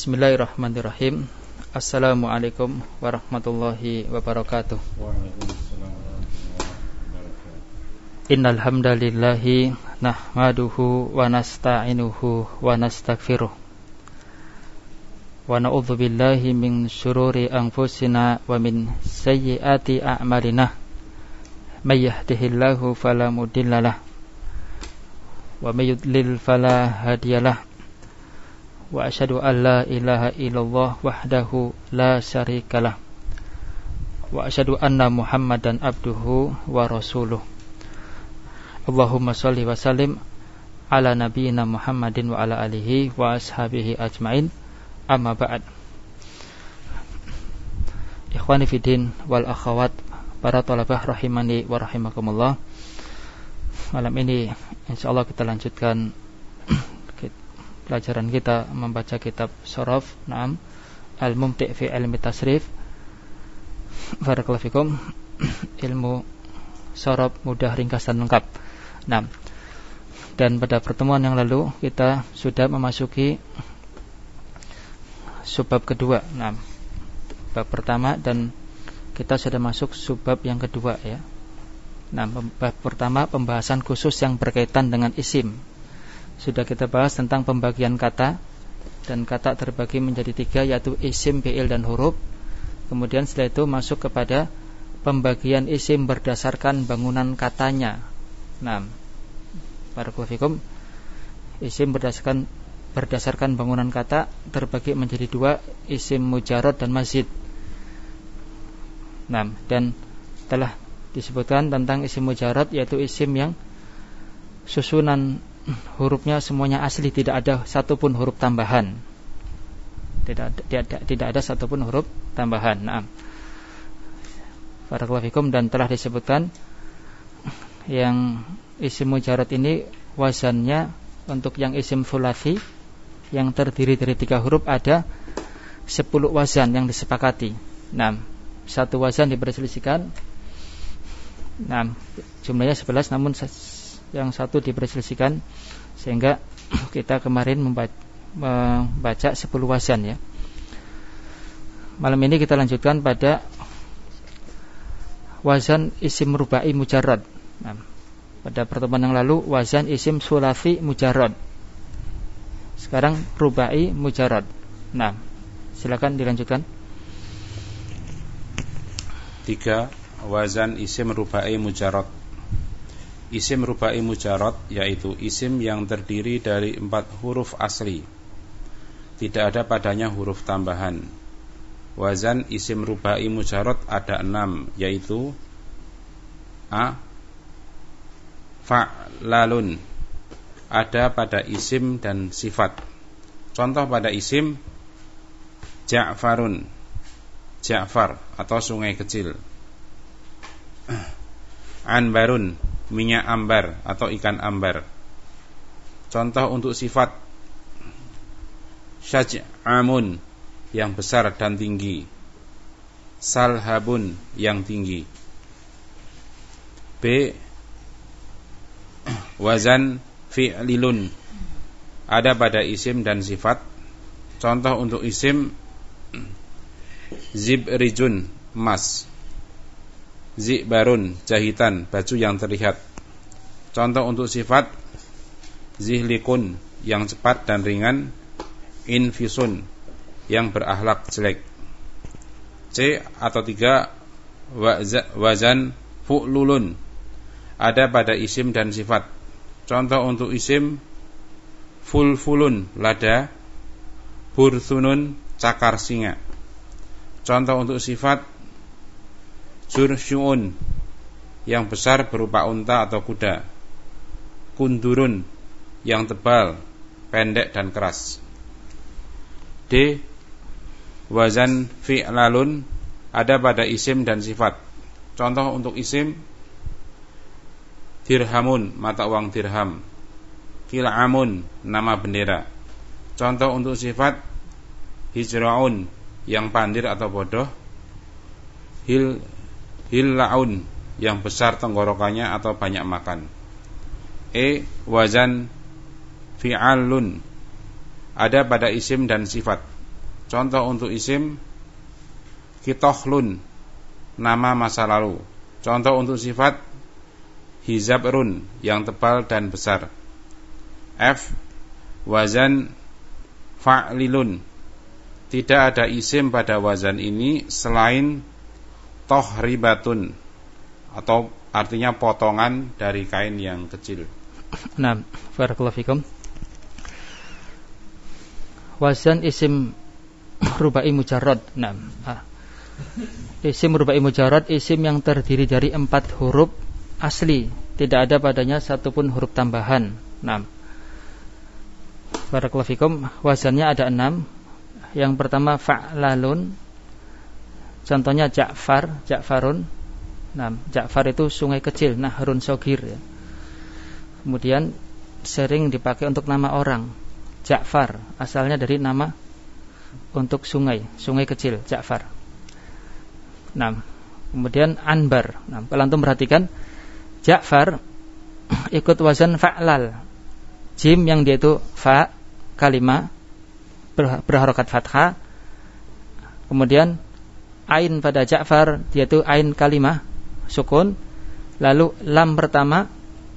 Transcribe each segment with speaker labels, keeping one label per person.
Speaker 1: Bismillahirrahmanirrahim. Assalamualaikum warahmatullahi wabarakatuh. Innal hamdalillahi nahmaduhu wa nasta'inuhu wa nastaghfiruh. Wa na'udzu billahi min syururi anfusina wa min sayyiati a'malina. May yahdihillahu fala mudhillalah wa may yudlil fala hadiyalah. Wa asyhadu an la ilaha illallah wahdahu la syarikalah. Wa asyhadu anna Muhammadan abduhu wa rasuluh. Allahumma shalli wa sallim ala nabiyyina Muhammadin wa ala alihi wa ashabihi ajmain. Amma ba'd. Ikhwani fiddin wal akhawat, para thalabah rahimani wa rahimakumullah. Malam ini insyaallah kita lanjutkan pelajaran kita membaca kitab Shoraf Naam Al-Mumti' fi Ilmi Tasrif. Barakallahu fikum. Ilmu Shoraf mudah, ringkas dan lengkap. Nah, dan pada pertemuan yang lalu kita sudah memasuki subbab kedua. Nah, bab pertama dan kita sudah masuk subbab yang kedua ya. Nah, bab pertama pembahasan khusus yang berkaitan dengan isim. Sudah kita bahas tentang pembagian kata, dan kata terbagi menjadi 3, yaitu isim, fi'il, dan huruf. Kemudian setelah itu masuk kepada pembagian isim berdasarkan bangunan katanya. Nah, barakallahu fikum. Isim berdasarkan bangunan kata terbagi menjadi 2, isim mujarrad dan mazid. Nah, dan telah disebutkan tentang isim mujarrad, yaitu isim yang susunan hurufnya semuanya asli, tidak ada satupun huruf tambahan. Tidak ada satupun huruf tambahan. Nah, barakallahu fikum. Dan telah disebutkan yang isim mujarrad ini wazannya untuk yang isim tsulats yang terdiri dari 3 huruf ada 10 wazan yang disepakati. Nah, satu wazan diperselisihkan. Nah, jumlahnya 11, namun yang satu diperselisihkan, sehingga kita kemarin membaca 10 wazan ya. Malam ini kita lanjutkan pada wazan isim rubai mujarrad. Nah, pada pertemuan yang lalu wazan isim tsulats mujarrad. Sekarang rubai mujarrad. Nah, silakan dilanjutkan.
Speaker 2: 3. Wazan isim rubai mujarrad. Isim rubai mujarrad yaitu isim yang terdiri dari 4 huruf asli, tidak ada padanya huruf tambahan. Wazan isim rubai mujarrad ada 6, yaitu a. Fa'lalun, ada pada isim dan sifat. Contoh pada isim: Ja'farun, Ja'far atau sungai kecil. Anbarun, minyak ambar atau ikan ambar. Contoh untuk sifat: Syaj'amun, yang besar dan tinggi. Salhabun, yang tinggi. B. Wazan fi'lilun, ada pada isim dan sifat. Contoh untuk isim: Zibrijun, emas. Zibarun, jahitan, baju yang terlihat. Contoh untuk sifat: Zihlikun, yang cepat dan ringan. Infisun, yang berakhlak jelek. C atau 3. Wazan fu'lulun, ada pada isim dan sifat. Contoh untuk isim: Fulfulun, lada. Burthunun, cakar singa. Contoh untuk sifat: Jursyu'un, yang besar berupa unta atau kuda. Kundurun, yang tebal, pendek dan keras. D. Wazan fi'lalun, ada pada isim dan sifat. Contoh untuk isim: Dirhamun, mata uang dirham. Kil'amun, nama bendera. Contoh untuk sifat: Hijra'un, yang pandir atau bodoh. Hilla'un, yang besar tenggorokannya atau banyak makan. E. Wazan fi'alun, ada pada isim dan sifat. Contoh untuk isim kitohlun, nama masa lalu. Contoh untuk sifat hizabrun, yang tebal dan besar. F. Wazan fa'lilun, tidak ada isim pada wazan ini selain tohribatun, atau artinya potongan dari kain yang kecil.
Speaker 1: Nah, barakallahu fikum. Wazan isim rubai mujarrad. Nah, isim rubai mujarrad, isim yang terdiri dari 4 huruf asli, tidak ada padanya satupun huruf tambahan. Nah, barakallahu fikum, wazannya ada 6. Yang pertama fa'lalun, contohnya Ja'far, Ja'farun. Nah, Ja'far itu sungai kecil, nahrun sogir ya. Kemudian sering dipakai untuk nama orang. Ja'far asalnya dari nama untuk sungai, sungai kecil, Ja'far. Nah, kemudian Anbar. Nah, kalau antum perhatikan, Ja'far ikut wazan fa'lal. Jim yang dia itu fa kalimah berharokat fathah. Kemudian ain pada Ja'far dia itu ain kalimah sukun. Lalu lam pertama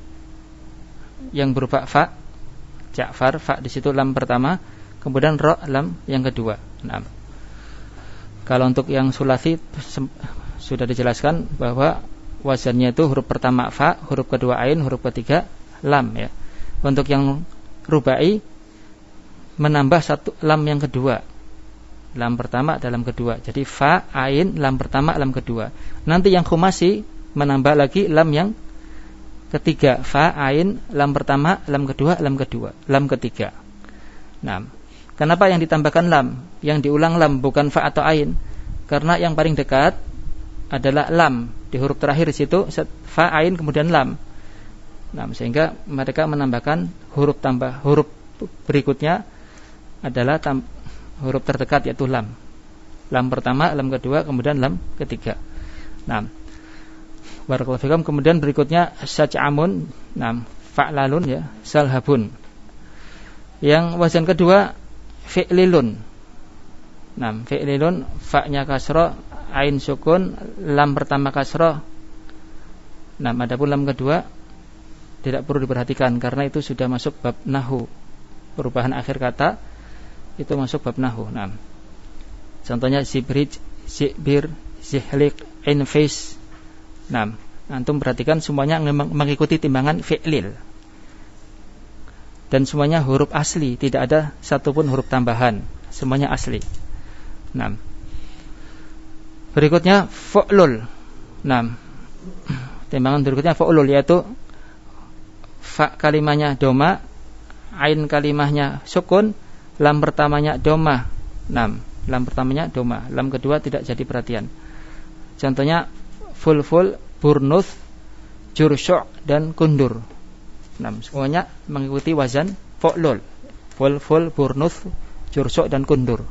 Speaker 1: yang berupa fa, Ja'far, fa di situ lam pertama, kemudian ro lam yang kedua. Nah, kalau untuk yang sulasi sudah dijelaskan bahwa wazannya itu huruf pertama fa, huruf kedua ain, huruf ketiga lam ya. Untuk yang rubai menambah 1 lam yang kedua, lam pertama dalam kedua. Jadi fa, ain, lam pertama, lam kedua. Nanti yang khumasi menambah lagi lam yang ketiga, fa, ain, lam pertama, lam kedua, lam ketiga. Nah, kenapa yang ditambahkan lam, yang diulang lam, bukan fa atau ain? Karena yang paling dekat adalah lam di huruf terakhir di situ, fa, ain, kemudian lam. Nah, sehingga mereka menambahkan huruf tambah, huruf berikutnya adalah huruf terdekat yaitu lam. Lam pertama, lam kedua, kemudian lam ketiga. Nah, barakallahu fikum. Kemudian berikutnya saj'amun, nah, fa'lalun ya, salhabun. Yang wazan kedua fi'lilun. Nah, fi'lilun, fa-nya kasra, ain sukun, lam pertama kasra. Nah, adapun lam kedua tidak perlu diperhatikan karena itu sudah masuk bab nahu. Perubahan akhir kata itu masuk bab nahu. Nah, contohnya zibrij, zibir, zihlik, infis. Nah, antum perhatikan semuanya mengikuti timbangan fi'lil. Dan semuanya huruf asli, tidak ada satupun huruf tambahan. Semuanya asli. Nah, berikutnya fu'lul. Nah, timbangan berikutnya fu'lul, yaitu fa kalimahnya doma, ain kalimahnya sukun, lam pertamanya doma. Nah, lam pertamanya doma, lam kedua tidak jadi perhatian. Contohnya fulful, burnuth, jursyu' dan kundur. Nah, semuanya mengikuti wazan fu'lul. Fulful, burnuth, jursyu' dan kundur.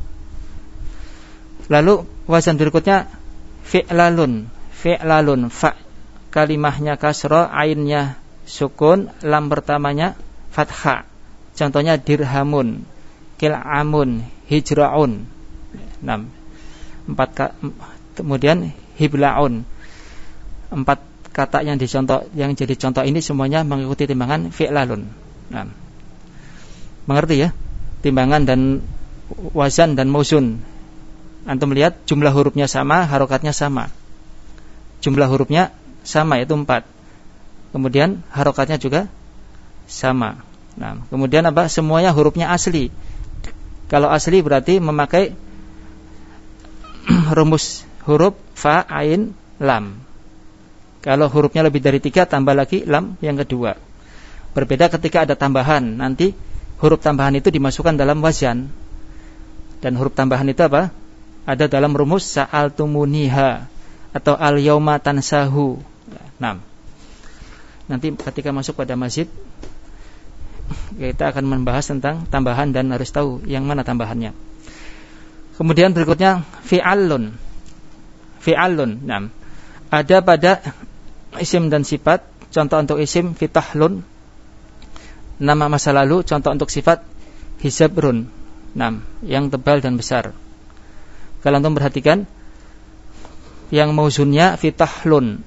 Speaker 1: Lalu wazan berikutnya fi'lalun. Fi'lalun, fa kalimahnya kasra, ainnya sukun, lam pertamanya fathah. Contohnya dirhamun, kil'amun, hijra'un. Nah, kemudian hibla'un. 4 kata yang jadi contoh ini semuanya mengikuti timbangan fi'lalun. Nah, mengerti ya? Timbangan dan wazan dan mauzun. Antum lihat jumlah hurufnya sama, harokatnya sama. Jumlah hurufnya sama, yaitu 4. Kemudian harokatnya juga sama. Nah, kemudian apa? Semuanya hurufnya asli. Kalau asli berarti memakai rumus huruf fa, ain, lam. Kalau hurufnya lebih dari 3 tambah lagi lam yang kedua. Berbeda ketika ada tambahan. Nanti huruf tambahan itu dimasukkan dalam wazan. Dan huruf tambahan itu apa? Ada dalam rumus sa'altumuniha atau al-yauma tansahu. Nah, nanti ketika masuk pada masjid kita akan membahas tentang tambahan dan harus tahu yang mana tambahannya. Kemudian berikutnya fi'alun. Fi'alun. Nah, ada pada isim dan sifat. Contoh untuk isim fitahlun, nama masa lalu. Contoh untuk sifat hizabrun, nah, yang tebal dan besar. Kalau antum perhatikan yang mauzunnya fitahlun,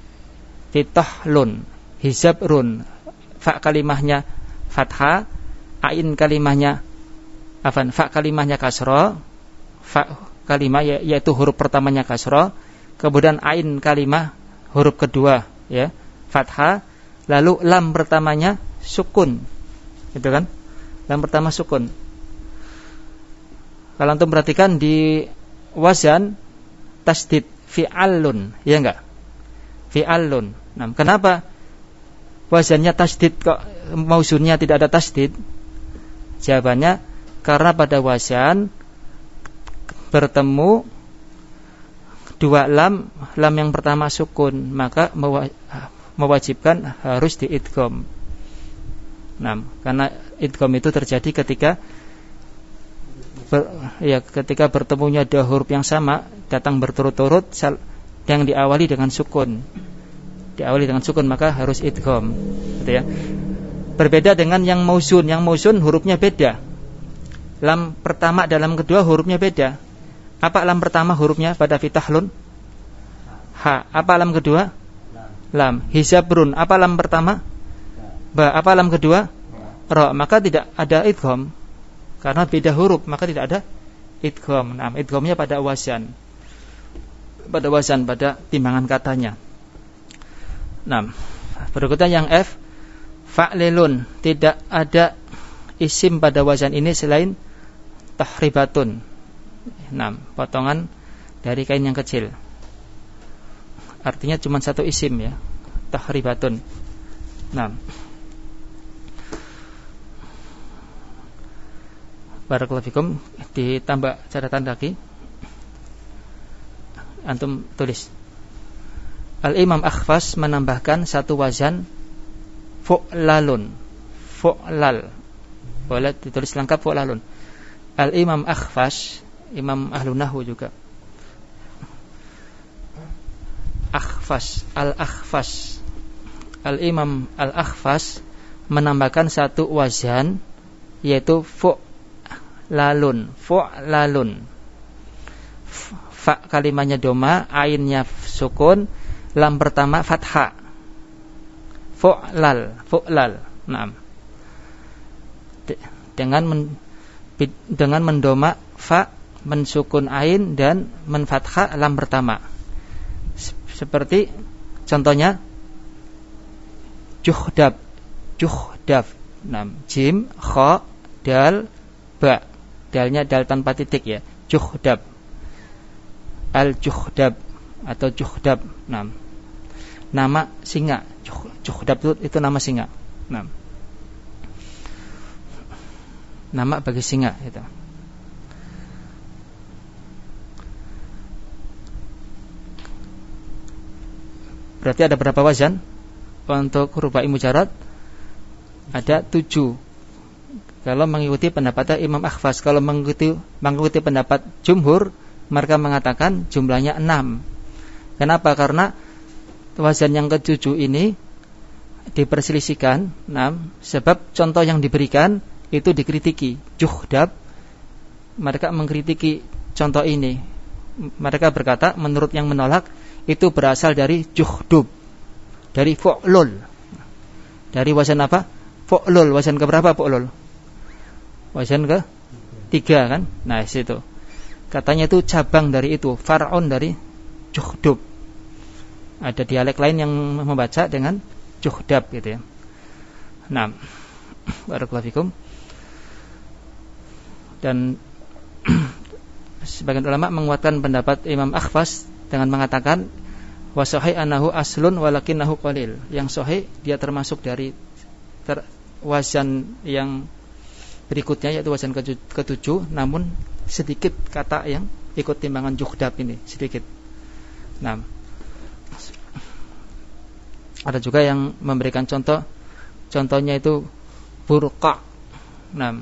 Speaker 1: hizabrun, fa kalimahnya fathah, ain kalimahnya fa kalimahnya kasra, fa kalimah yaitu huruf pertamanya kasra, kemudian ain kalimah huruf kedua ya fathah, lalu lam pertamanya sukun. Gitu kan? Lam pertama sukun. Kalau antum perhatikan di wazan tasdid fi'alun, ya enggak? Fi'alun. Nah, kenapa wazannya tasdid kok mauzunnya tidak ada tasdid? Jawabannya karena pada wazan bertemu dua lam yang pertama sukun, maka mewajibkan harus diidgham. Nah, karena idgham itu terjadi ketika ketika bertemunya dua huruf yang sama datang berturut-turut yang diawali dengan sukun. Maka harus idgham, gitu ya. Berbeda dengan yang mauzun. Yang mauzun hurufnya beda. Lam pertama dan lam kedua hurufnya beda. Apa lam pertama hurufnya pada fitahlun? Ha. Apa lam kedua? Lam. Hizabrun. Apa lam pertama? Ba. Apa lam kedua? Ra. Maka tidak ada idgham. Karena beda huruf, maka tidak ada idgham. Nah, idghamnya pada wazan. Pada timbangan katanya. Nah, berikutnya yang F, fa'lilun. Tidak ada isim pada wazan ini selain tahribatun. Nah, potongan dari kain yang kecil. Artinya cuma satu isim ya, tahribatun. Nah, barakallahu fikum, ditambah catatan kaki. Antum tulis. Al-Imam Akhfas menambahkan satu wazan fu'lalun. Fu'lal. Boleh ditulis lengkap fu'lalun. Al-Imam Akhfas, Imam Ahlun Nahwu juga. Akhfas, Al-Akhfas. Al-Imam Al-Akhfas menambahkan satu wazan yaitu fu'lalun. Fa kalimahnya doma, ainnya sukun, lam pertama fathah. Fu'lal. Naam. Dengan mendoma fa, mensukun ain dan menfathah lam pertama. Seperti contohnya juhdab. Naam. Jim, kha, dal, ba. Dalnya dal tanpa titik ya. Juhdab. Al-juhdab atau juhdab. Nah, nama singa. Juhdab itu nama singa. Nah, nama bagi singa itu. Berarti ada berapa wazan untuk rubai mujarrad? Ada 7. Kalau mengikuti pendapat Imam Akhfas. Kalau mengikuti pendapat jumhur, mereka mengatakan jumlahnya 6. Kenapa? Karena wazan yang ke-7 ini diperselisihkan. Sebab contoh yang diberikan itu dikritiki. Juhdab, mereka mengkritiki contoh ini. Mereka berkata menurut yang menolak itu berasal dari juhdub, dari fu'lul. Dari wazan apa? Fu'lul. Wazan keberapa fu'lul? Wazan ke-3 kan? Nah, situ. Katanya itu cabang dari itu, far'un dari juhdub. Ada dialek lain yang membaca dengan juhdab gitu ya. Nah, barakallahu fikum. Dan sebagian ulama menguatkan pendapat Imam Akhfas dengan mengatakan wa sahih annahu aslun walakinnahu qalil. Yang sahih dia termasuk dari wazan yang berikutnya yaitu wazan ke-7, namun sedikit kata yang ikut timbangan juhdab ini, sedikit. Nah, ada juga yang memberikan contohnya itu burqa. Nah,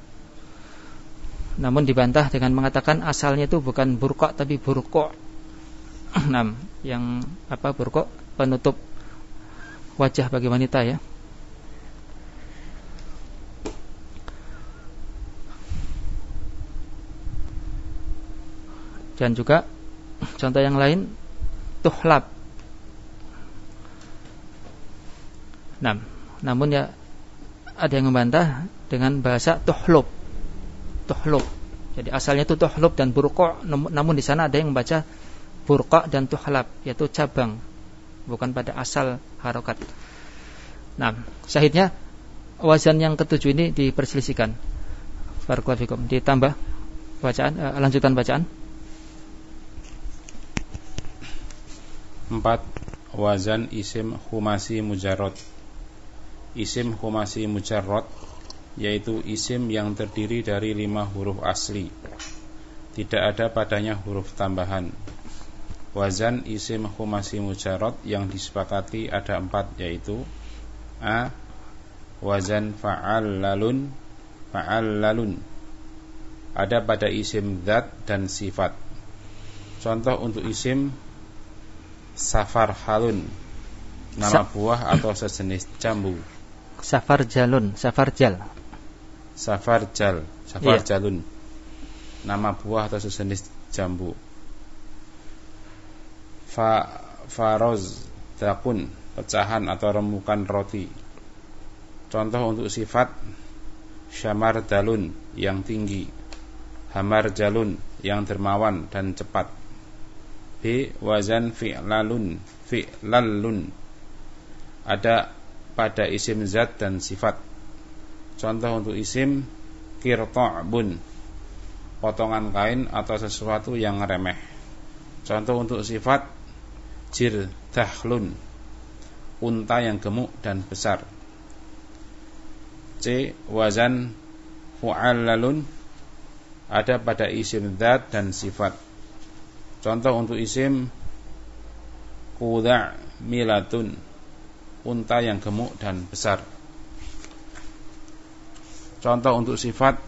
Speaker 1: namun dibantah dengan mengatakan asalnya itu bukan burqa tapi burqa. Nah, yang apa burqa? Penutup wajah bagi wanita ya. Dan juga contoh yang lain tuhlab. Nah, namun ya ada yang membantah dengan bahasa tuhlub. Tuhlub. Jadi asalnya itu tuhlub dan burqa, namun di sana ada yang membaca burqa dan tuhlab, yaitu cabang, bukan pada asal harokat. Nah, syahidnya wazan yang ketujuh ini diperselisihkan. Barakallahu fikum. Ditambah bacaan, lanjutan bacaan.
Speaker 2: 4. Wazan isim khumasi mujarrad. Isim khumasi mujarrad yaitu isim yang terdiri dari 5 huruf asli, tidak ada padanya huruf tambahan. Wazan isim khumasi mujarrad yang disepakati ada 4, yaitu A. Wazan fa'allalun. Fa'allalun ada pada isim zat dan sifat. Contoh untuk isim safarhalun, nama buah atau sejenis jambu.
Speaker 1: Safarjalun, safarjal.
Speaker 2: Safarjalun, nama buah atau sejenis jambu. Farozdakun, pecahan atau remukan roti. Contoh untuk sifat syamardalun, yang tinggi. Hamarjalun, yang dermawan dan cepat. B. Wazan fi'lalun. Fi'lalun ada pada isim zat dan sifat. Contoh untuk isim qirta'bun, potongan kain atau sesuatu yang remeh. Contoh untuk sifat jirdahlun, unta yang gemuk dan besar. C. Wazan fu'allalun ada pada isim zat dan sifat. Contoh untuk isim quda'milatun, unta yang gemuk dan besar. Contoh untuk sifat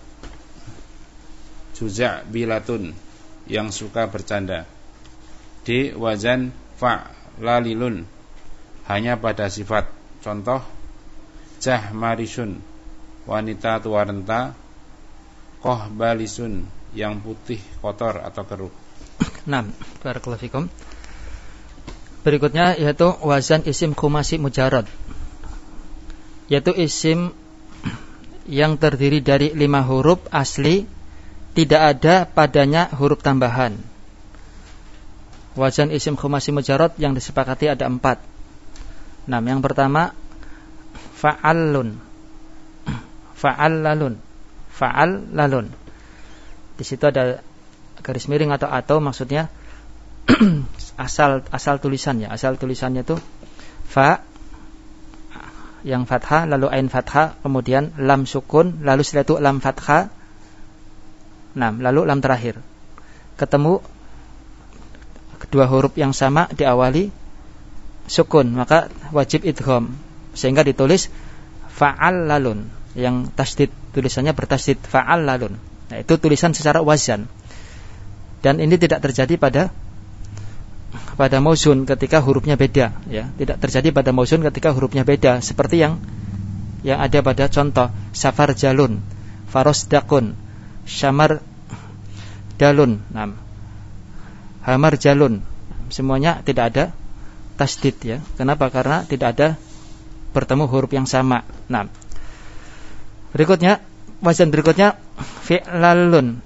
Speaker 2: juza'bilatun, yang suka bercanda. D. Wazan fa'lalilun hanya pada sifat. Contoh jahmarisun, wanita tua renta. Kohbalisun, yang putih, kotor atau keruh.
Speaker 1: Nah, barakallahu fikum. Berikutnya yaitu wazan isim khumasi mujarrad, yaitu isim yang terdiri dari 5 huruf asli, tidak ada padanya huruf tambahan. Wazan isim khumasi mujarrad yang disepakati ada 4. Nah, yang pertama fa'allun, fa'allalun, fa'allalun. Di situ ada garis miring atau maksudnya asal tulisannya. Asal tulisannya itu fa yang fathah, lalu ain fathah, kemudian lam sukun, lalu setelah itu lam fathah, lalu lam terakhir. Ketemu kedua huruf yang sama diawali sukun, maka wajib idgham, sehingga ditulis fa'allalun, yang tasdid, tulisannya bertasdid fa'allalun. Nah, itu tulisan secara wazan. Dan ini tidak terjadi pada mauzun ketika hurufnya beda, ya. Tidak terjadi pada mauzun ketika hurufnya beda, seperti yang ada pada contoh safarjalun, farosdakun, syamar dalun, hamar jalun. Semuanya tidak ada tasdid, ya. Kenapa? Karena tidak ada bertemu huruf yang sama. Berikutnya, wazan berikutnya fi'lalun.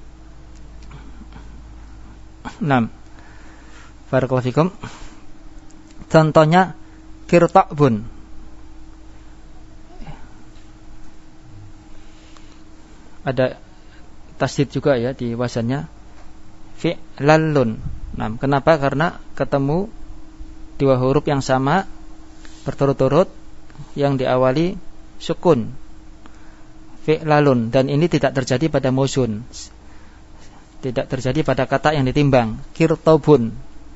Speaker 1: Barakallahu fikum. Contohnya qirta'bun. Ada tasdid juga, ya, di wazannya fi'lalun. Kenapa? Karena ketemu 2 huruf yang sama berturut-turut yang diawali sukun, fi'lalun, dan ini tidak terjadi pada mauzun, tidak terjadi pada kata yang ditimbang. Qirta'bun,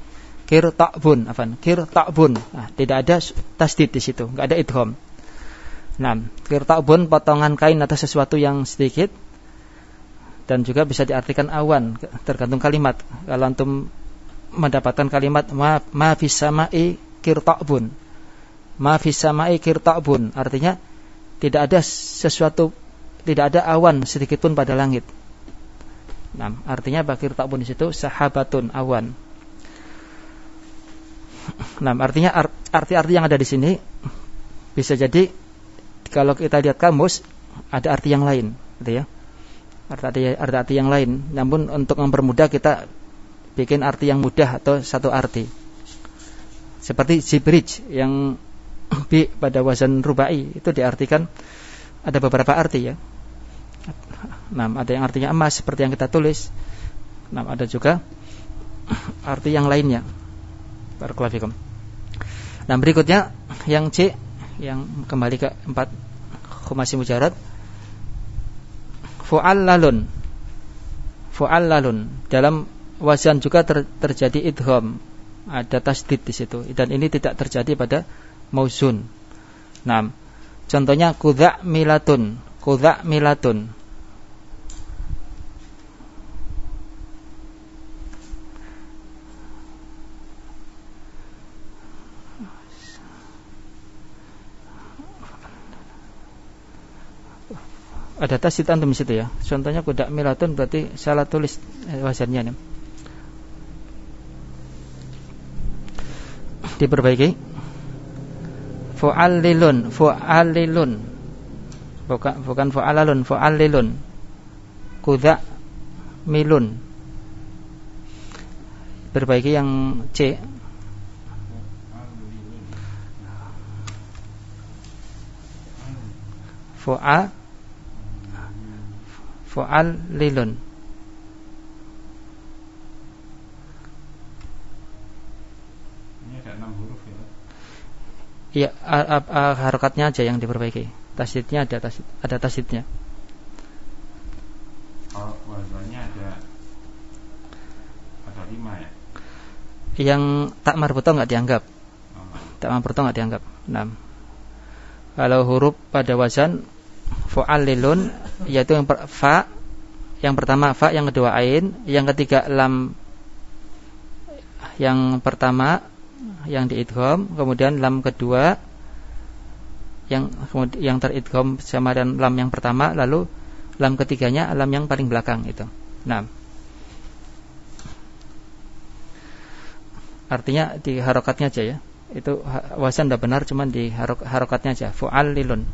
Speaker 1: tidak ada tasdid di situ, enggak ada idgham. Qirta'bun potongan kain atau sesuatu yang sedikit, dan juga bisa diartikan awan, tergantung kalimat. Kalau antum mendapatkan kalimat ma fis sama'i qirta'bun, ma fis sama'i qirta'bun, artinya tidak ada sesuatu, tidak ada awan sedikit pun pada langit. Nah, artinya apa qirta' di situ? Sahabatun, awan. Nah, artinya arti-arti yang ada di sini bisa jadi kalau kita lihat kamus ada arti yang lain, gitu ya. Arti yang lain. Namun untuk mempermudah kita bikin arti yang mudah atau satu arti. Seperti zibrij yang bi pada wazan rubai itu diartikan ada beberapa arti ya. Nah, ada yang artinya emas seperti yang kita tulis. Nah, ada juga arti yang lainnya. Barakallahu fikum. Nah, berikutnya yang C, yang kembali ke 4 khumasi mujarrad. Fu'allalun. Fu'allalun. Dalam wazan juga terjadi idgham. Ada tasdid di situ. Dan ini tidak terjadi pada mauzun. Nah, contohnya kudha' milatun. Kudha' milatun. Ada tasdid antum di situ ya. Contohnya kudha' milatun berarti salah tulis wazannya nih. Diperbaiki. Fu'allilun, fu'allilun. Bukan fu'alalun, fu'allilun. Kudha' milun. Perbaiki yang C. Fu'allilun. Iya, harokatnya aja yang diperbaiki. Tasdidnya ada tasdidnya.
Speaker 2: Kalau wazannya ada 5 ya.
Speaker 1: Yang tak marbuto enggak dianggap. Tak marbuto enggak dianggap. 6. Kalau huruf pada wazan fu'allilun yaitu yang fa, yang pertama fa, yang kedua ain, yang ketiga lam. Yang pertama yang diidgham, kemudian lam kedua yang teridgham sama dan lam yang pertama, lalu lam ketiganya lam yang paling belakang itu. Nah, artinya di harokatnya aja ya. Itu wazan sudah benar, cuman di harokatnya aja. Fu'allilun.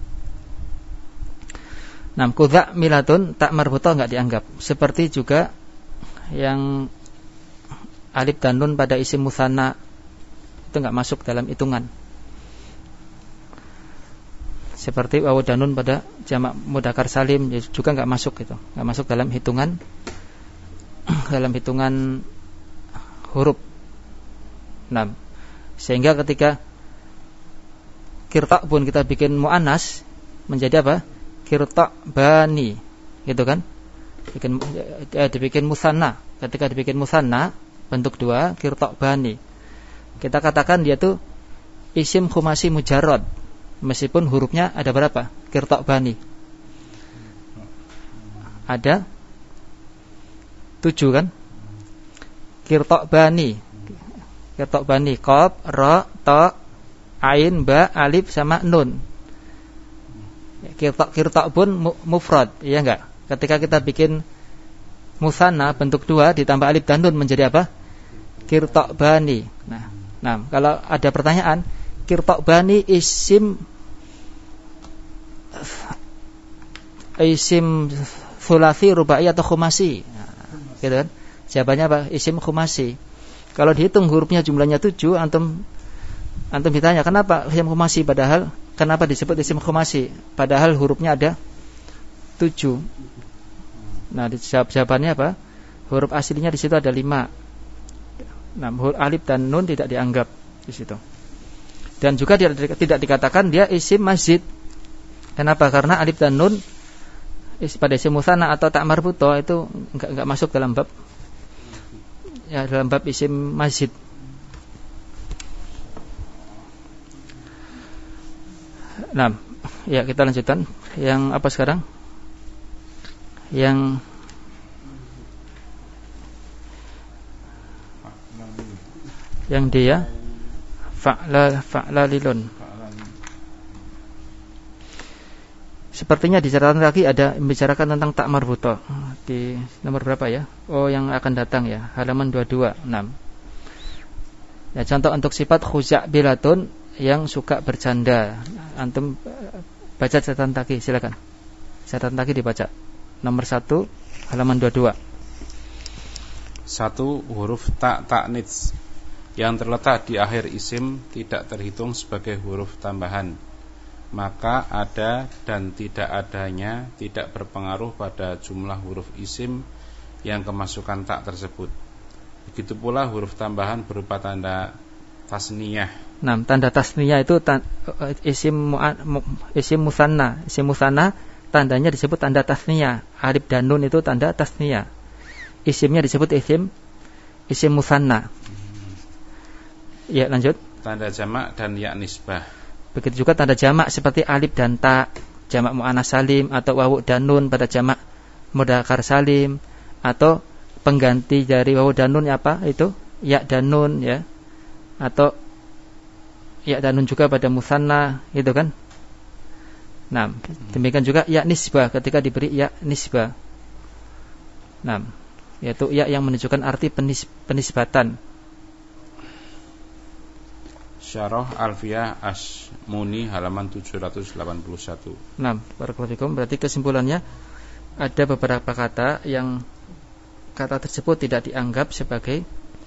Speaker 1: Nah, kudha' milatun tak marbuto enggak dianggap. Seperti juga yang alif dan nun pada isim mutsanna itu enggak masuk dalam hitungan. Seperti wawu dan nun pada jamak mudzakkar salim juga enggak masuk itu. Enggak masuk dalam hitungan huruf. Nah, sehingga ketika qirta' pun kita bikin muannas menjadi apa? Qirta' bani, gitu kan? Dibikin musanna. Ketika dibikin musanna bentuk 2, qirta' bani. Kita katakan dia tuh isim khumasi mujarrad, meskipun hurufnya ada berapa? Qirta' bani. Ada 7 kan? Qirta' bani. Qirta' bani qaf, ra, ta, ain, ba, alif sama nun. Qirta' pun mufrad, ya enggak? Ketika kita bikin musanna bentuk 2 ditambah alif dan nun menjadi apa? Qirta' bani. Nah, kalau ada pertanyaan, qirta' bani isim tsulasi, rubai atau khumasi? Nah, gitu kan? Jawabannya apa? Isim khumasi. Kalau dihitung hurufnya jumlahnya 7, antum ditanya, kenapa isim khumasi padahal kenapa disebut isim khumasi padahal hurufnya ada 7? Nah, jawabannya apa? Huruf aslinya di situ ada 5. Nah, huruf alif dan nun tidak dianggap di situ. Dan juga tidak dikatakan dia isim mazid. Kenapa? Karena alif dan nun pada isim mutsanna atau tak marbuto itu enggak masuk dalam bab isim mazid. Nah, ya kita lanjutkan. Yang apa sekarang? Yang dia fa'lalilun. Sepertinya di catatan kaki ada membicarakan tentang tak marbuto. Di nomor berapa ya? Oh, yang akan datang ya, halaman 22, 6. Ya, contoh untuk sifat khuza'bilatun yang suka bercanda. Antum baca catatan kaki, silakan. Catatan kaki dibaca. Nomor 1, halaman 22.
Speaker 2: 1. Huruf ta ta'nits yang terletak di akhir isim tidak terhitung sebagai huruf tambahan. Maka ada dan tidak adanya tidak berpengaruh pada jumlah huruf isim yang kemasukan tak tersebut. Begitu pula huruf tambahan berupa tanda tasniyah.
Speaker 1: Nah, tanda tasniyah itu isim musanna. Isim musanna tandanya disebut tanda tasniyah. Alif dan nun itu tanda tasniyah. Isimnya disebut isim musanna. Ya, lanjut.
Speaker 2: Tanda jamak dan ya nisbah.
Speaker 1: Begitu juga tanda jamak seperti alif dan ta, jamak muannas salim, atau wawu dan nun pada jamak mudzakkar salim, atau pengganti dari wawu dan nun apa itu? Ya dan nun ya. Atau ya dan nun juga pada musanna, itu kan? Nah, demikian juga ya nisbah ketika diberi ya nisbah. Nah, yaitu ya yang menunjukkan arti penisbatan.
Speaker 2: Syarah Alfiyah Asmuni halaman 781.
Speaker 1: Nah, barakallahu fikum. Berarti kesimpulannya ada beberapa kata yang kata tersebut tidak dianggap sebagai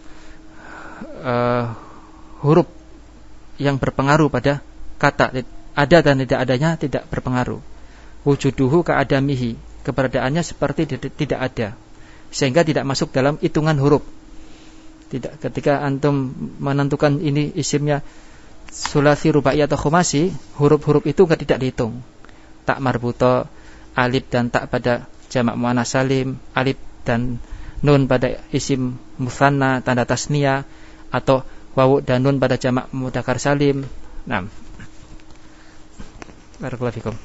Speaker 1: huruf yang berpengaruh pada kata. Ada dan tidak adanya tidak berpengaruh. Wujuduhu ka'adamihi, keberadaannya seperti tidak ada, sehingga tidak masuk dalam hitungan huruf. Tidak, ketika antum menentukan ini isimnya sulasi, rubai atau khumasi, huruf-huruf itu tidak dihitung. Tak marbuto, alif dan tak pada jamak muannas salim, alif dan nun pada isim musanna tanda tasniyah, atau wawu dan nun pada jamak mudzakkar salim. Nah, barakallahu fikum.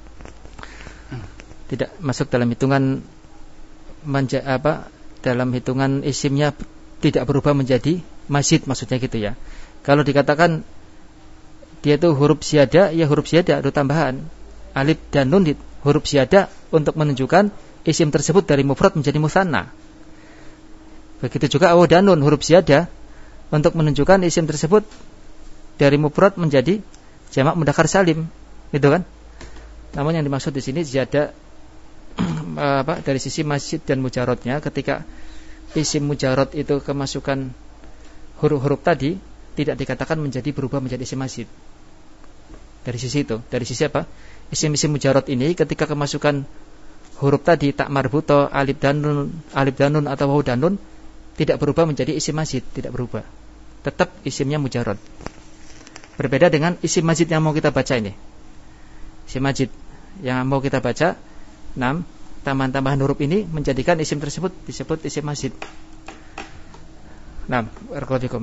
Speaker 1: Tidak masuk dalam hitungan dalam hitungan isimnya, tidak berubah menjadi mazid, maksudnya gitu ya. Kalau dikatakan dia itu huruf ziyada, ya huruf ziyada, huruf tambahan. Alif dan nun huruf ziyada untuk menunjukkan isim tersebut dari mufrad menjadi musanna. Begitu juga wawu dan nun huruf ziyada untuk menunjukkan isim tersebut dari mufrad menjadi jamak mudzakkar salim, gitu kan? Namun yang dimaksud di sini ziyada dari sisi mazid dan mujarrodnya, ketika isim mujarrad itu kemasukan huruf-huruf tadi tidak dikatakan berubah menjadi isim mazid. Dari sisi itu, dari sisi apa? Isim-isim mujarrad ini ketika kemasukan huruf tadi tak marbuto, alif dan nun atau wawu dan nun tidak berubah menjadi isim mazid, tidak berubah. Tetap isimnya mujarrad. Berbeda dengan isim mazid yang mau kita baca ini. Isim mazid yang mau kita baca, 6 tambahan-tambahan huruf ini menjadikan isim tersebut disebut isim mazid. Nah, barakallahu fikum.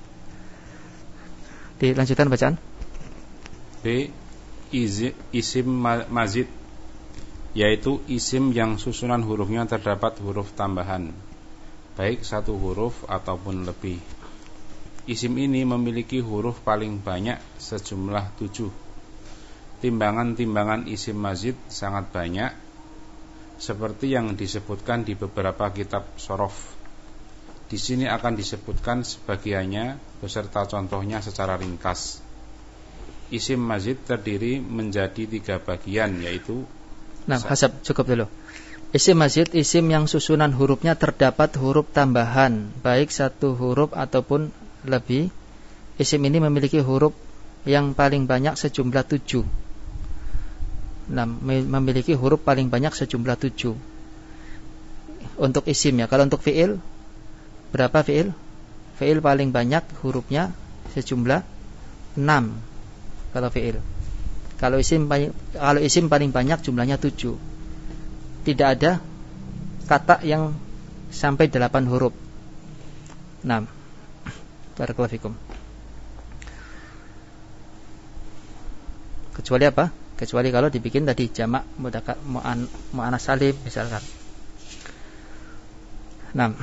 Speaker 1: Dilanjutkan bacaan.
Speaker 2: B. Isim mazid, yaitu isim yang susunan hurufnya terdapat huruf tambahan, baik satu huruf ataupun lebih. Isim ini memiliki huruf paling banyak sejumlah 7. Timbangan-timbangan isim mazid sangat banyak, seperti yang disebutkan di beberapa kitab shorof. Di sini akan disebutkan sebagiannya beserta contohnya secara ringkas. Isim mazid terdiri menjadi 3 bagian, yaitu
Speaker 1: hasab, cukup dulu. Isim mazid, isim yang susunan hurufnya terdapat huruf tambahan, baik satu huruf ataupun lebih. Isim ini memiliki huruf yang paling banyak sejumlah 7. Nah, memiliki huruf paling banyak sejumlah 7 untuk isim ya. Kalau untuk fi'il, berapa fi'il? Fi'il paling banyak hurufnya sejumlah 6 kalau fi'il. Kalau isim paling banyak jumlahnya 7. Tidak ada kata yang sampai 8 huruf. 6. Barakallahu fikum. Kecuali apa? Kecuali kalau dibikin tadi jamak mudzakkar muannas salim misalkan. 6.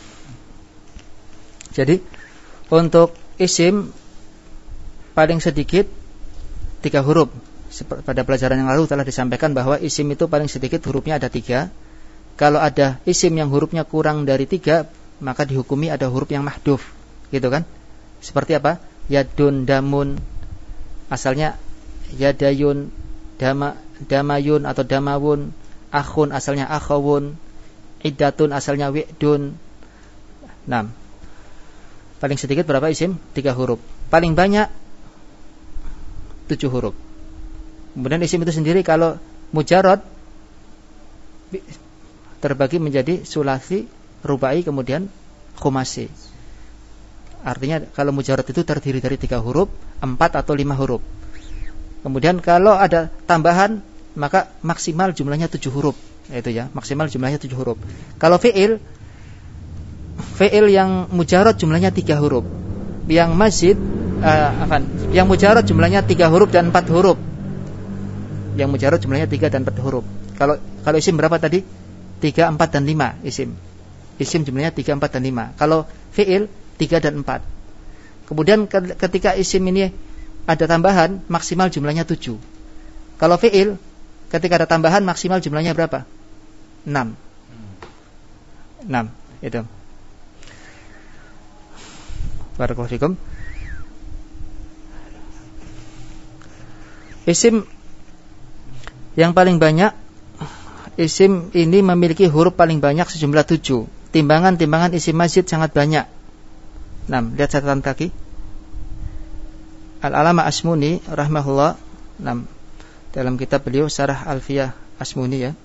Speaker 1: Jadi untuk isim paling sedikit 3 huruf. Pada pelajaran yang lalu telah disampaikan bahwa isim itu paling sedikit hurufnya ada 3. kalau ada isim yang hurufnya kurang dari 3, maka dihukumi ada huruf yang mahdhuf, gitu kan? Seperti apa? Yadun, damun, asalnya yadayun, damayun atau damawun. Akhun asalnya akhawun, iddatun asalnya wi'dun. 6. Paling sedikit berapa isim? 3 huruf. Paling banyak 7 huruf. Kemudian isim itu sendiri kalau mujarad terbagi menjadi sulasi, rubai, kemudian khumasi. Artinya kalau mujarad itu terdiri dari 3 huruf, 4 atau 5 huruf. Kemudian kalau ada tambahan, maka maksimal jumlahnya 7 huruf. Itu ya, maksimal jumlahnya 7 huruf. Kalau fi'il yang mujarad jumlahnya 3 huruf. Yang mazid yang mujarad jumlahnya 3 huruf dan 4 huruf. Yang mujarad jumlahnya 3 dan 4 huruf. Kalau isim berapa tadi? 3, 4 dan 5 isim. Isim jumlahnya 3, 4 dan 5. Kalau fi'il 3 dan 4. Kemudian ketika isim ini ada tambahan, maksimal jumlahnya 7. Kalau fi'il ketika ada tambahan, maksimal jumlahnya berapa? 6. 6 itu. Barakallahu fikum. Isim yang paling banyak, isim ini memiliki huruf paling banyak sejumlah 7. Timbangan isim mazid sangat banyak. 6. Lihat catatan kaki. Al-Alama Asmuni rahimahullah, 6. Dalam kitab beliau Syarah Alfiyah Asmuni ya,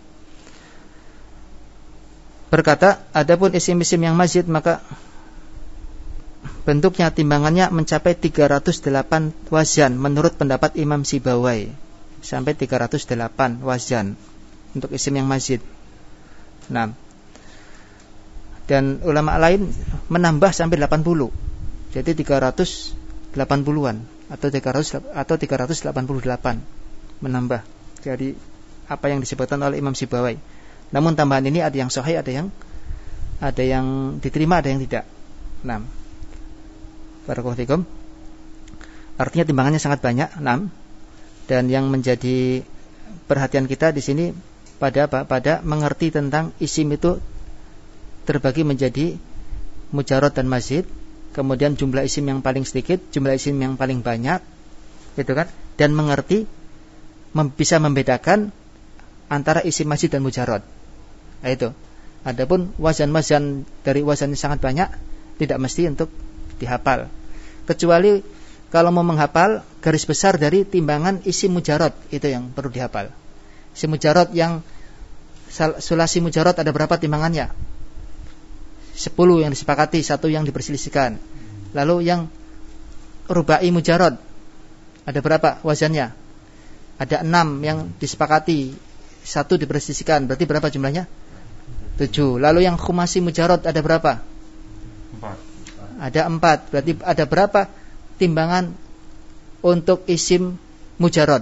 Speaker 1: berkata, adapun isim-isim yang mazid maka bentuknya timbangannya mencapai 308 wazan menurut pendapat Imam Sibawai. Sampai 308 wazan untuk isim yang mazid. 6. Dan ulama lain menambah sampai 80. Jadi 380-an atau 388 menambah dari apa yang disebutkan oleh Imam Sibawai. Namun tambahan ini ada yang sahih, ada yang diterima, ada yang tidak. 6. Barakallahu fikum. Artinya timbangannya sangat banyak, 6. Dan yang menjadi perhatian kita di sini pada apa? Pada mengerti tentang isim itu terbagi menjadi mujarad dan mazid, kemudian jumlah isim yang paling sedikit, jumlah isim yang paling banyak, gitu kan? Dan mengerti bisa membedakan antara isim mazid dan mujarad. Nah, itu. Adapun wazan-wazan dari wazan yang sangat banyak tidak mesti untuk dihafal. Kecuali kalau mau menghafal garis besar dari timbangan isim mujarad, itu yang perlu dihafal. Isim mujarad yang sulasi mujarad ada berapa timbangannya? 10 yang disepakati, 1 yang diperselisihkan. Lalu yang rubai mujarad ada berapa wazannya? Ada 6 yang disepakati, 1 diperselisihkan. Berarti berapa jumlahnya? 7. Lalu yang khumasi mujarad ada berapa? 4. Ada 4. Berarti ada berapa timbangan untuk isim mujarad?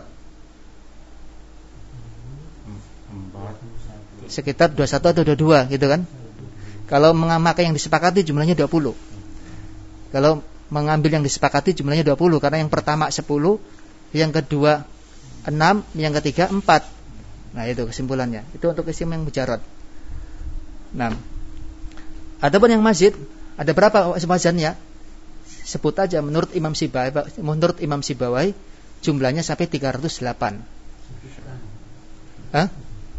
Speaker 1: Sekitar 21 atau 22 gitu kan? Kalau memakai yang disepakati jumlahnya 20. Kalau mengambil yang disepakati jumlahnya 20, karena yang pertama 10, yang kedua 6, yang ketiga 4. Nah, itu kesimpulannya. Itu untuk isim yang mujarad. 6. Adapun yang mazid, ada berapa wazannya? Sebut aja menurut Imam Sibawai jumlahnya sampai 308. Hah?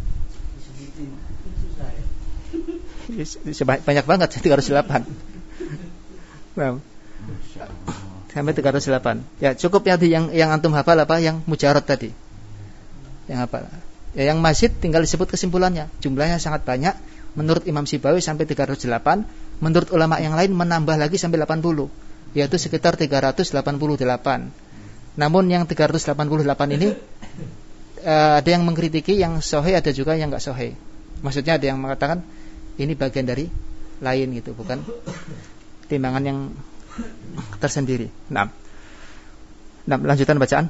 Speaker 1: Banyak banget 308. Nah, sampai 308. Ya, cukup yang antum hafal apa? Yang mujarad tadi. Yang hafal. Ya, yang mazid tinggal disebut kesimpulannya. Jumlahnya sangat banyak. Menurut Imam Sibawai sampai 308. Menurut ulama yang lain menambah lagi sampai 80, yaitu sekitar 388. Namun yang 388 ini ada yang mengkritiki, yang sahih, ada juga yang enggak sahih. Maksudnya ada yang mengatakan ini bagian dari lain gitu, bukan timbangan yang tersendiri. Nah, lanjutan bacaan.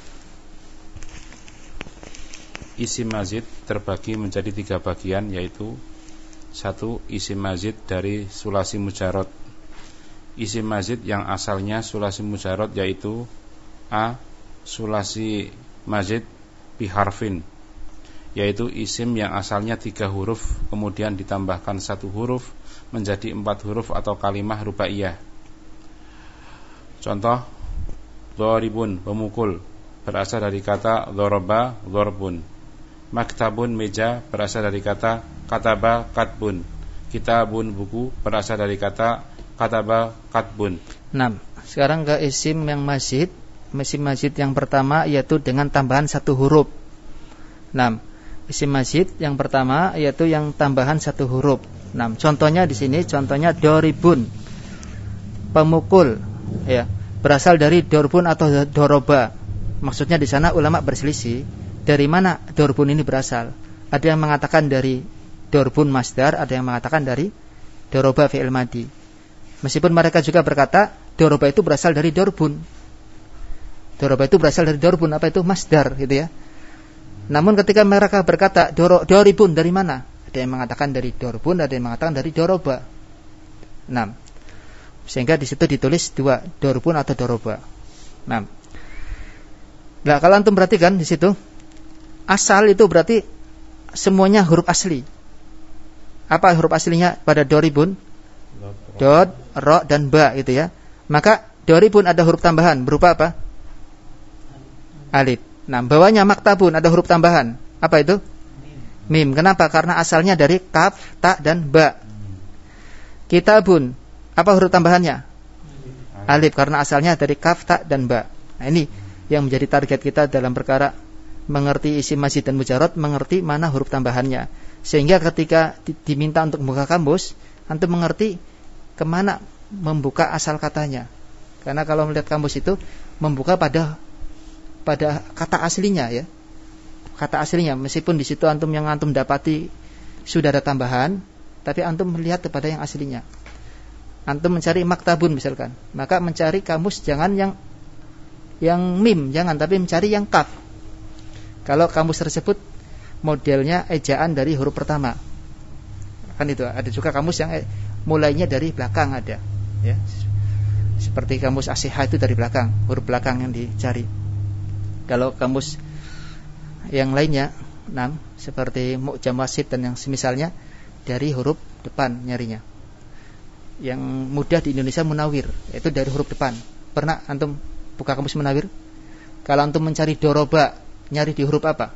Speaker 2: Isim mazid terbagi menjadi 3 bagian, yaitu 1. Isim mazid dari sulasi mujarad. Isim mazid yang asalnya sulasi mujarad yaitu A. Sulasi mazid biharfin. yaitu isim yang asalnya 3 huruf kemudian ditambahkan 1 huruf menjadi 4 huruf atau kalimah rubaiyah. Contoh, dharibun, pemukul, berasal dari kata dhoraba, dhorbun. Maktabun, meja, berasal dari kata kataba, katbun. Kitabun, buku, berasal dari kata kataba, katbun.
Speaker 1: Nah, sekarang ke isim yang mazid. Isim mazid yang pertama yaitu dengan tambahan 1 huruf. Nah, isim mazid yang pertama yaitu yang tambahan 1 huruf. Nah, contohnya di sini, contohnya doribun, pemukul, ya, berasal dari dorbun atau doroba. Maksudnya di sana ulama berselisih dari mana dorbun ini berasal. Ada yang mengatakan dari dorbun masdar, ada yang mengatakan dari doroba fi'il madi. Meskipun mereka juga berkata doroba itu berasal dari dorbun. Doroba itu berasal dari dorbun, apa itu masdar, gitu ya. Namun ketika mereka berkata doribun dari mana? Ada yang mengatakan dari dorbun, ada yang mengatakan dari doroba. 6. Sehingga di situ ditulis 2, dorbun atau doroba. 6. Nah, kalau antum perhatikan di situ, asal itu berarti semuanya huruf asli. Apa huruf aslinya pada doribun? Dod, ro, dan ba, gitu ya. Maka doribun ada huruf tambahan berupa apa? Alif. Nah, bawahnya maktabun ada huruf tambahan. Apa itu? Mim. Kenapa? Karena asalnya dari kaf, ta, dan ba. Kitabun, apa huruf tambahannya? Alif, karena asalnya dari kaf, ta, dan ba. Nah, ini yang menjadi target kita dalam perkara mengerti isim mazid dan mujarrad, mengerti mana huruf tambahannya. Sehingga ketika diminta untuk membuka kamus, antum mengerti kemana membuka asal katanya. Karena kalau melihat kamus itu membuka pada kata aslinya, ya. Kata aslinya, meskipun di situ antum yang antum dapati sudah ada tambahan, tapi antum melihat kepada yang aslinya. Antum mencari maktabun misalkan, maka mencari kamus jangan yang mim, jangan, tapi mencari yang kaf. Kalau kamus tersebut modelnya ejaan dari huruf pertama, kan itu. Ada juga kamus yang mulainya dari belakang ada, ya. Seperti kamus As-Sihah itu dari belakang, huruf belakang yang dicari. Kalau kamus yang lainnya, seperti Mu'jam Wasit dan yang semisalnya, dari huruf depan nyarinya. Yang mudah di Indonesia Munawir, yaitu dari huruf depan. Pernah antum buka kamus Munawir? Kalau antum mencari doroba, nyari di huruf apa?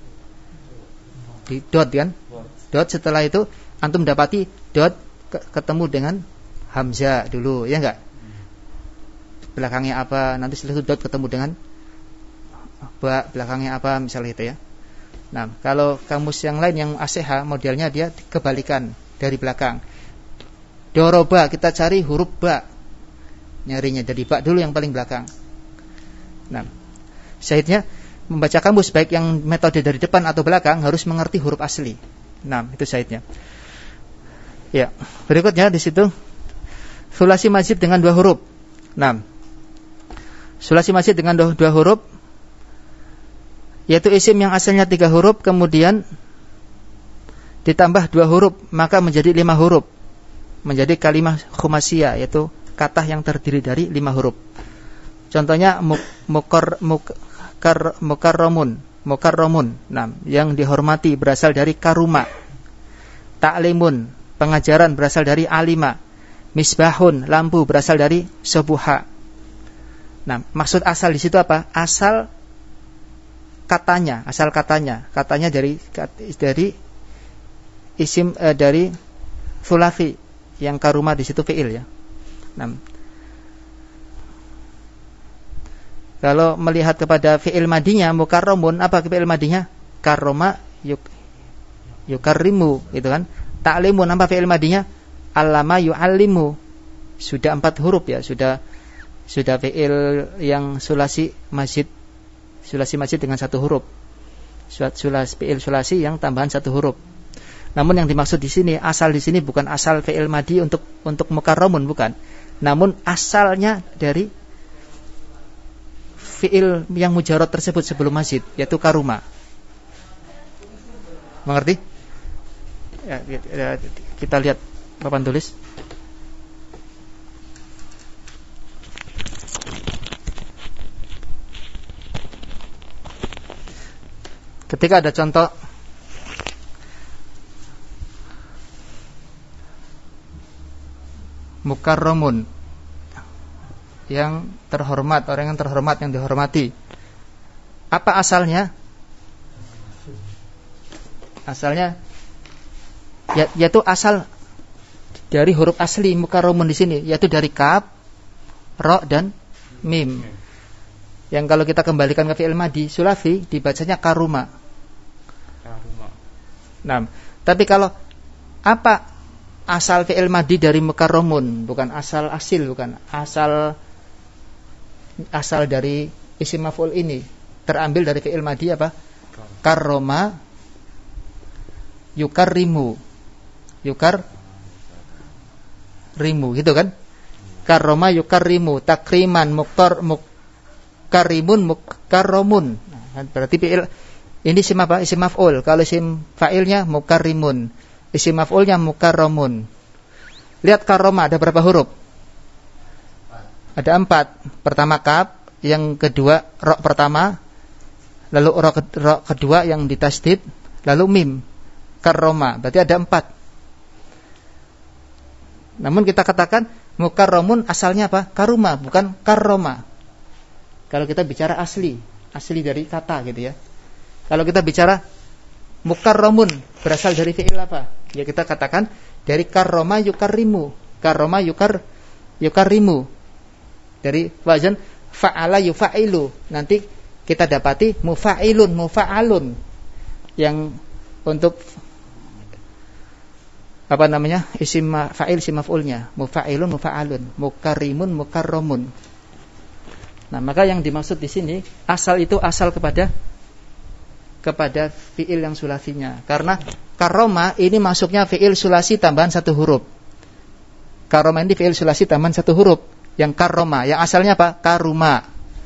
Speaker 1: Di dot, kan? Dot. Setelah itu antum dapati dot ketemu dengan hamzah dulu, ya enggak? Belakangnya apa? Nanti setelah itu dot ketemu dengan ba, belakangnya apa, misalnya itu, ya. Nah, kalau kamus yang lain yang As-Sihah modelnya dia kebalikan dari belakang. Doroba kita cari huruf ba, nyarinya dari ba dulu yang paling belakang. Nah, syahidnya membaca kamus baik yang metode dari depan atau belakang harus mengerti huruf asli. Nah, itu syahidnya. Ya, berikutnya di situ sulasi mazid dengan 2 huruf. Nah, sulasi mazid dengan 2 huruf yaitu isim yang asalnya 3 huruf kemudian ditambah 2 huruf maka menjadi 5 huruf. Menjadi kalimah khumasiyah, yaitu kata yang terdiri dari 5 huruf. Contohnya mukarramun. Nah, yang dihormati berasal dari karuma. Ta'limun, pengajaran berasal dari alima. Misbahun, lampu berasal dari subuha. Nah, maksud asal di situ apa? Asal katanya. Katanya dari isim dari sulasi yang karuma di situ fi'il, ya. Nah, kalau melihat kepada fi'il madinya mukarramun, apa fi'il madinya? Karrama yukarrimu, gitu kan. Ta'limun, apa fi'il madinya? Allama yu'allimu. Sudah 4 huruf, ya. Sudah fi'il yang sulasi mazid dengan 1 huruf. Fi'il sulasi yang tambahan 1 huruf. Namun yang dimaksud di sini, asal di sini bukan asal fi'il madi untuk mukarramun, bukan. Namun asalnya dari fi'il yang mujarrad tersebut sebelum mazid, yaitu karuma. Mengerti? Ya, kita lihat papan tulis. Ketika ada contoh mukarramun, yang terhormat, orang yang terhormat, yang dihormati. Apa asalnya? Asalnya yaitu asal dari huruf asli mukarramun di sini, yaitu dari kaf, ra dan mim. Yang kalau kita kembalikan ke fi'il madhi sulafi dibacanya karuma. Nah, tapi kalau apa asal fi'il madhi dari mukarramun? Bukan asal asil, bukan asal dari isim maf'ul ini terambil dari fi'il madhi apa? Karroma yukarrimu, gitu kan? Karroma yukarrimu, takriman, mukarimun, mukarramun. Nah, berarti fi'il ini isim apa? Isim maf'ul. Kalau isim fa'ilnya mukarrimun, isim maf'ulnya mukarramun. Lihat karroma ada berapa huruf? Ada 4. Pertama kaf, yang kedua ra pertama, lalu ra kedua yang ditasdid, lalu mim. Karroma, berarti ada 4. Namun kita katakan mukarramun asalnya apa? Karuma, bukan karroma. Kalau kita bicara asli dari kata gitu ya. Kalau kita bicara mukarramun berasal dari fi'il apa? Ya kita katakan dari karroma yukarrimu. Karroma yukarrimu. Dari wazan fa'ala yufa'ilu. Nanti kita dapati mufa'alun. Yang untuk apa namanya? Isim fa'il, isim maf'ulnya. Mufa'ilun, mufa'alun. Mukarrimun, mukarramun. Nah, maka yang dimaksud di sini asal itu asal kepada fi'il yang sulasinya. Karena karoma ini masuknya fi'il sulasi tambahan 1 huruf. Karoma ini fi'il sulasi tambahan 1 huruf. Yang karoma, yang asalnya apa? Karuma.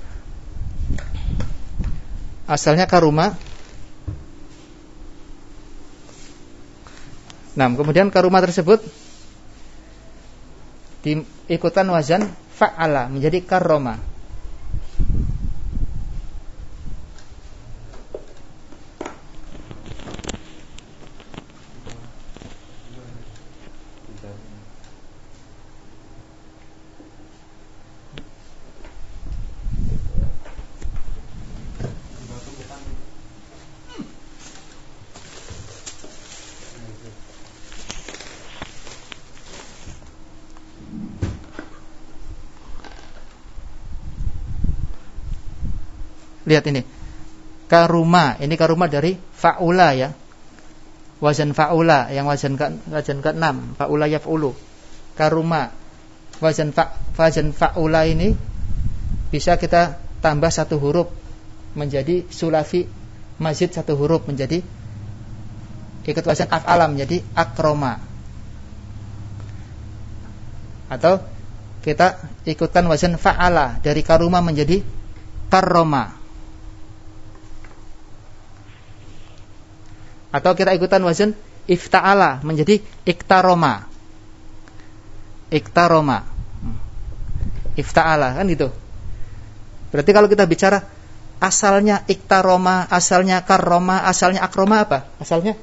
Speaker 1: Asalnya karuma. Nah, kemudian karuma tersebut diikutan wazan fa'ala menjadi karoma. Lihat ini. Karuma, ini karuma dari fa'ula ya. Wazan fa'ula yang wazan ke-6, fa'ula yaf'ulu. Karuma. Wazan fa'ula ini bisa kita tambah 1 huruf menjadi sulasi mazid 1 huruf menjadi ikut wazan af'ala menjadi akroma. Atau kita ikutkan wazan fa'ala dari karuma menjadi karroma. Atau kita ikutan wazan ifta'ala menjadi iktaroma. Ifta'ala kan gitu. Berarti kalau kita bicara asalnya iktaroma, asalnya karroma, asalnya akroma apa? Asalnya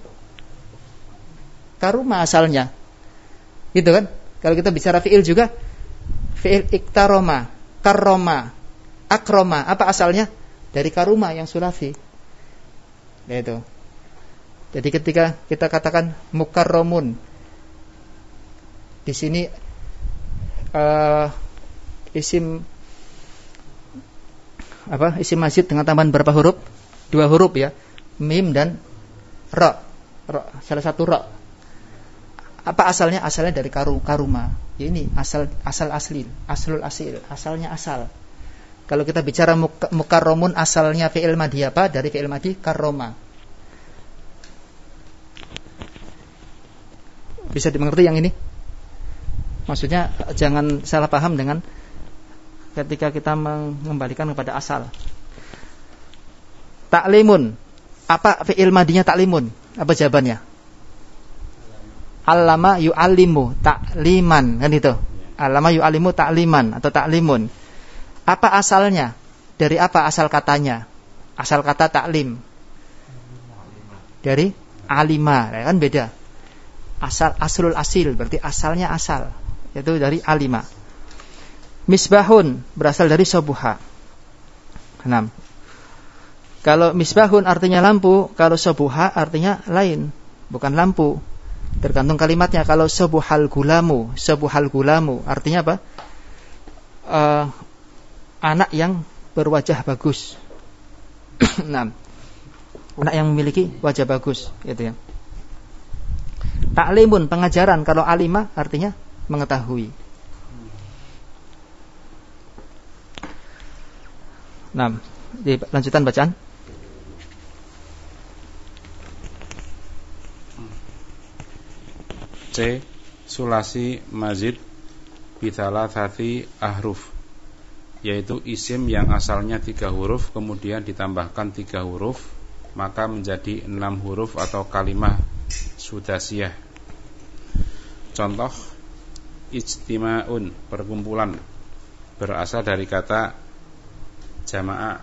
Speaker 1: karuma asalnya. Gitu kan? Kalau kita bicara fi'il juga fi'il iktaroma, karroma, akroma, apa asalnya? Dari karuma yang sulasi. Yaitu. Jadi ketika kita katakan mukarramun, di sini isim mazid dengan tambahan berapa huruf? 2 huruf ya, mim dan ra. Salah satu ra. Apa asalnya? Asalnya dari karuma. Ya ini aslul asil, asalnya asal. Kalau kita bicara mukarramun asalnya fi'il madhi apa? Dari fi'il madhi karroma. Bisa dimengerti yang ini? Maksudnya jangan salah paham dengan ketika kita mengembalikan kepada asal. Ta'limun. Apa fi'il madhinya ta'limun? Apa jawabannya? Allama yu'allimu ta'liman, kan itu. Allama yu'allimu ta'liman atau ta'limun. Apa asalnya? Dari apa asal katanya? Asal kata ta'lim. Dari alima, kan beda. Aslul asil berarti asalnya asal. yaitu dari alima. Misbahun berasal dari sobuha. 6. Kalau misbahun artinya lampu, kalau sobuha artinya lain, bukan lampu. Tergantung kalimatnya. Kalau sobuhal gulamu artinya apa? Anak yang berwajah bagus. 6. Anak yang memiliki wajah bagus, gitu ya. Ta'limun, pengajaran. Kalau alima artinya mengetahui. 6. Di lanjutan bacaan.
Speaker 2: C. Sulasi mazid bithalathati ahruf, yaitu isim yang asalnya 3 huruf kemudian ditambahkan 3 huruf maka menjadi 6 huruf atau kalimah sudasiyah. Contoh, ijtima'un, perkumpulan, berasal dari kata jama'a.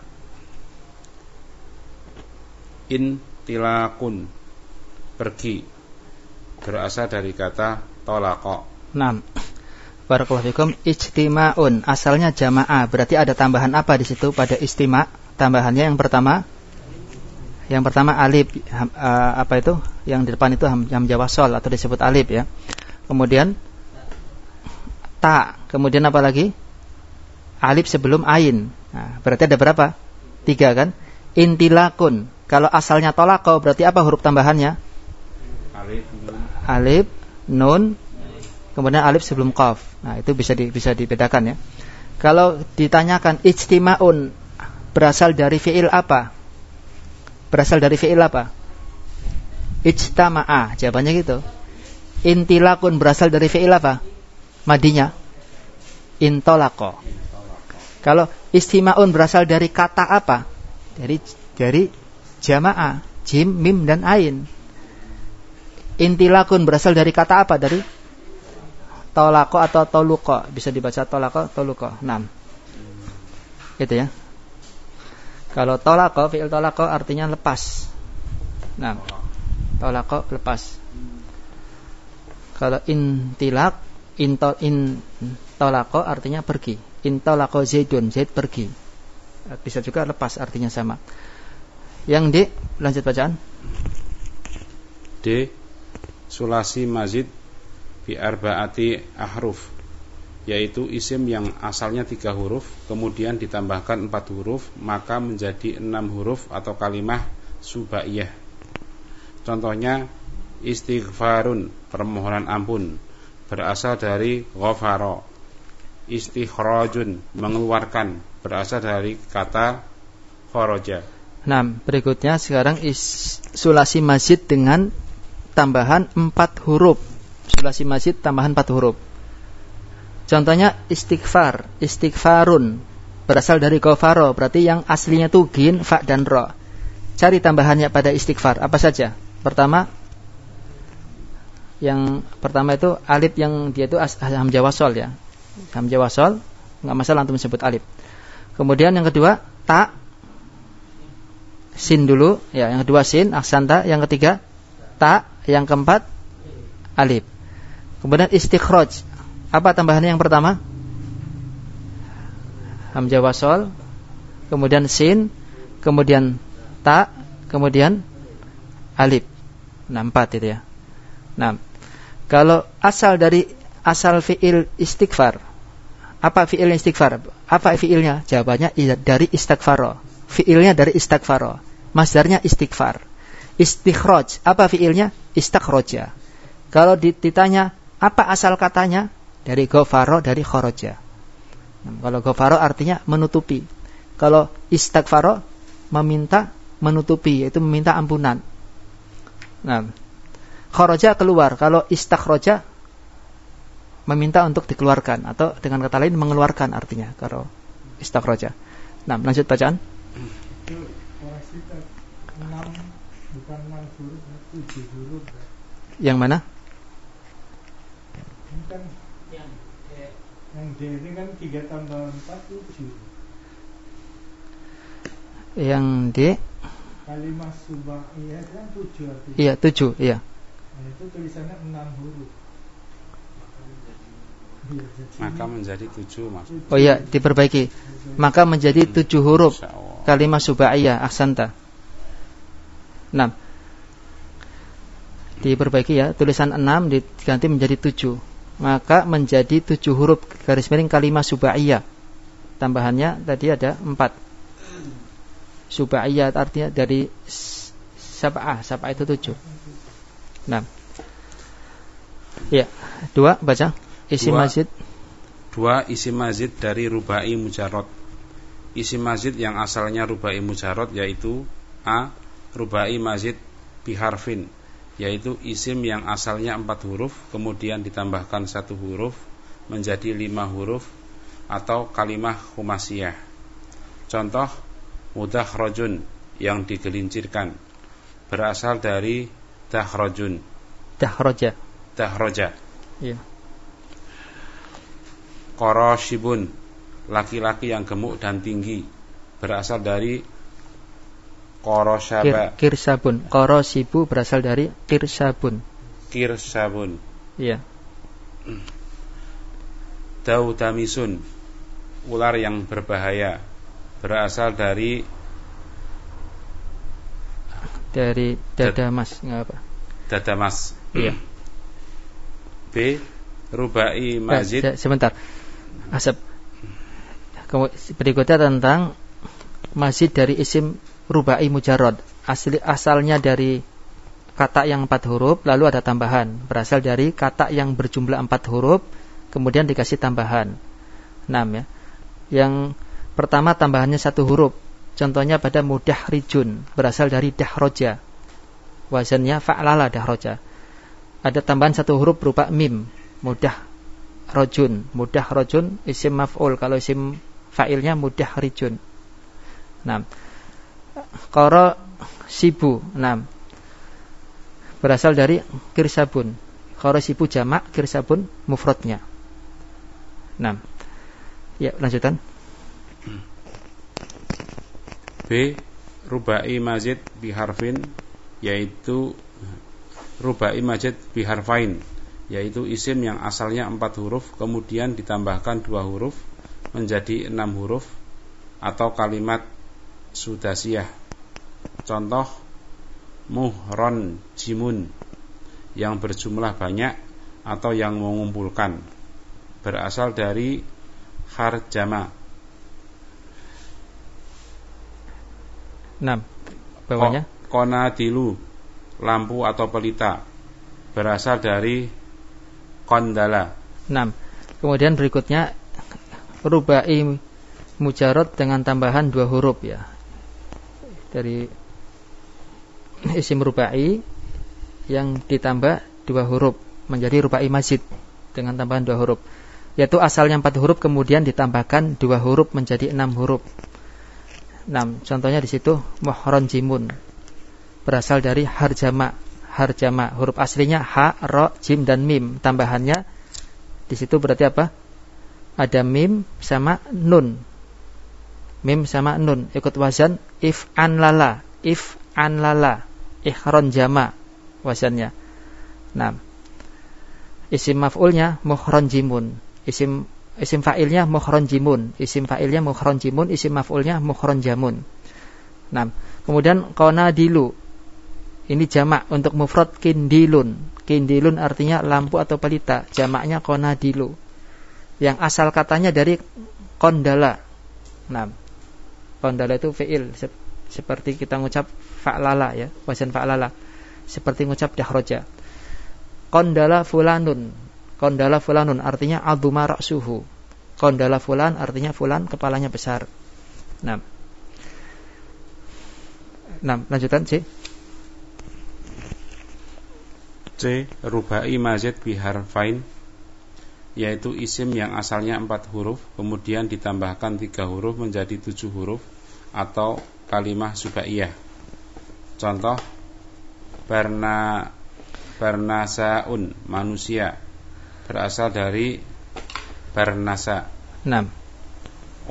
Speaker 2: Intilakun, pergi, berasal dari kata tolaqa.
Speaker 1: 6. Barakallahu fikum. Ijtima'un asalnya jamaah, berarti ada tambahan apa di situ pada istima'? Tambahannya yang pertama alif, apa itu? Yang di depan itu hamzah wasol atau disebut alif ya. Kemudian ta, kemudian apa lagi? Alif sebelum ain. Nah, berarti ada berapa? 3 kan? Intilakun. Kalau asalnya tolaqa berarti apa huruf tambahannya? Alif, nun, kemudian alif sebelum qaf. Nah, itu bisa dibedakan ya. Kalau ditanyakan ijtima'un berasal dari fi'il apa? Ijtama'a, jawabannya gitu. Intilakun berasal dari fi'il apa? Madinya intolaqa. Kalau istima'un berasal dari kata apa? Dari jamaah, jim, mim dan ain. Intilakun berasal dari kata apa? Dari tolako atau toluko. Bisa dibaca tolako, toluko. 6. Gitu ya. Kalau tolako, fi'il tolako artinya lepas. 6. Tolako, lepas. Kalau intilak, intolako artinya pergi. Intolako Zaidun, Zaid pergi. Bisa juga lepas, artinya sama. Yang D, lanjut bacaan.
Speaker 2: D. Sulasi mazid bi arba'ati ahruf, yaitu isim yang asalnya 3 huruf kemudian ditambahkan 4 huruf maka menjadi 6 huruf atau kalimah subaiyah. Contohnya istighfarun, permohonan ampun, berasal dari ghafara. Istikhrajun, mengeluarkan, berasal dari kata kharaja.
Speaker 1: Nah, berikutnya sekarang sulasi mazid dengan tambahan 4 huruf. Sulasi mazid tambahan 4 huruf. Contohnya istighfar, istighfarun, berasal dari ghafara, berarti yang aslinya itu ghin, fa dan ra. Cari tambahannya pada istighfar, apa saja? Yang pertama itu alif, yang dia itu hamzah wasol ya. Hamzah wasol, enggak masalah untuk menyebut alif. Kemudian yang kedua ta, sin dulu ya, yang kedua sin, aksanta, yang ketiga ta, yang keempat alif. Kemudian istikhraj, apa tambahannya yang pertama? Hamzah wasol, kemudian sin, kemudian ta, kemudian alif. 4 itu ya. Nah, kalau asal fi'il istighfar, apa fi'ilnya istighfar? Apa fi'ilnya? Jawabannya dari istighfar. Fi'ilnya dari istighfar. Masdarnya istighfar. Istikhraj, apa fi'ilnya? Istakhraja. Kalau ditanya apa asal katanya? Dari ghafara, dari kharaja. Kalau ghafara artinya menutupi. Kalau istighfar meminta menutupi, yaitu meminta ampunan. Nah, kharaja keluar. Kalau istakhraja meminta untuk dikeluarkan, atau dengan kata lain mengeluarkan artinya kalau istakhraja. Nah, lanjut bacaan.
Speaker 3: Itu wasitat 6 bukan 6 huruf, 7 huruf.
Speaker 1: Yang mana?
Speaker 3: Ini kan yang D ini kan 3 tambah 4 7.
Speaker 1: Yang D
Speaker 3: Kalimah subaiyah kan 7 artinya.
Speaker 1: Iya, 7, iya.
Speaker 3: Nah, itu tulisannya 6 huruf.
Speaker 2: Maka menjadi 7 Mas.
Speaker 1: Oh iya, diperbaiki. Maka menjadi 7 huruf kalimah subaiyah. Ahsanta. 6. Diperbaiki ya, tulisan 6 diganti menjadi 7. Maka menjadi 7 huruf garis miring kalimah subaiyah. Tambahannya tadi ada 4. Subaiyah artinya dari sab'ah itu 7. 6. Ya, 2 baca. Isim mazid.
Speaker 2: 2 isim mazid dari rubai mujarrad. Isim mazid yang asalnya rubai mujarrad yaitu A. Rubai mazid biharfin, yaitu isim yang asalnya 4 huruf kemudian ditambahkan 1 huruf menjadi 5 huruf atau kalimah khumasiyah. Contoh mudakhrajun yang digelincirkan berasal dari dakhrajun. Dahroja.
Speaker 1: Iya.
Speaker 2: Qoroshibun, laki-laki yang gemuk dan tinggi, berasal dari qoroshaba.
Speaker 1: Kirsabun. Qoroshibu berasal dari kirsabun.
Speaker 2: Iya. Daudamisun, ular yang berbahaya, berasal dari
Speaker 1: dadamas. Enggak apa.
Speaker 2: Dadamas.
Speaker 1: Iya.
Speaker 2: B. Rubai mazid.
Speaker 1: Sebentar. Asap. Berikutnya tentang mazid dari isim rubai mujarrad. Asalnya dari kata yang 4 huruf lalu ada tambahan. Berasal dari kata yang berjumlah 4 huruf kemudian dikasih tambahan 6 ya. Yang pertama tambahannya 1 huruf. Contohnya pada mudahrijun, berasal dari dahroja. Wazannya fa'lala dahroja. Ada tambahan 1 huruf berupa mim. Mudahrijun isim maf'ul, kalau isim fa'ilnya mudahrijun. 6. Qarasibu 6. Berasal dari kirsabun. Qarasibu jamak, kirsabun mufradnya. 6. Ya, lanjutan.
Speaker 2: B. Rubai mazid biharfin, yaitu rubai mazid biharfain, yaitu isim yang asalnya 4 huruf kemudian ditambahkan 2 huruf menjadi 6 huruf atau kalimat sudasiyah. Contoh muhron jimun, yang berjumlah banyak atau yang mengumpulkan, berasal dari harjama.
Speaker 1: 6. Bawahnya
Speaker 2: Konadilu, lampu atau pelita, berasal dari kondala.
Speaker 1: 6. Kemudian berikutnya rubai mujarrad dengan tambahan 2 huruf ya. Dari isim rubai yang ditambah 2 huruf menjadi rubai mazid dengan tambahan 2 huruf. Yaitu asalnya 4 huruf kemudian ditambahkan 2 huruf menjadi 6 huruf. 6. Contohnya di situ muhronjimun, berasal dari harjama. Huruf aslinya ha, ro, jim dan mim. Tambahannya di situ berarti apa? Ada mim sama nun. Ikut wazan if'an lala. Ikhron jama wazannya. 6. Isim maf'ulnya muhronjimun. Isim fa'ilnya muhronjimun. Isim maf'ulnya muhronjamun. 6. Kemudian qonadilu. Ini jamak, untuk mufrad kindilun. Kindilun artinya lampu atau pelita, jamaknya qonadilu. Yang asal katanya dari kondala. 6. Kondala itu fi'il, seperti kita ngucap fa'lala ya, wazan fa'lala. Seperti ngucap dahroja. Kondala fulanun artinya aduma ra'suhu. Kondala fulan artinya fulan kepalanya besar. 6. Lanjutan C. Rubai mazid biharfain, yaitu isim yang asalnya 4 huruf kemudian ditambahkan 3 huruf menjadi 7 huruf atau kalimah subaiyah. Contoh barnasaun, manusia, berasal dari barnasa. 6.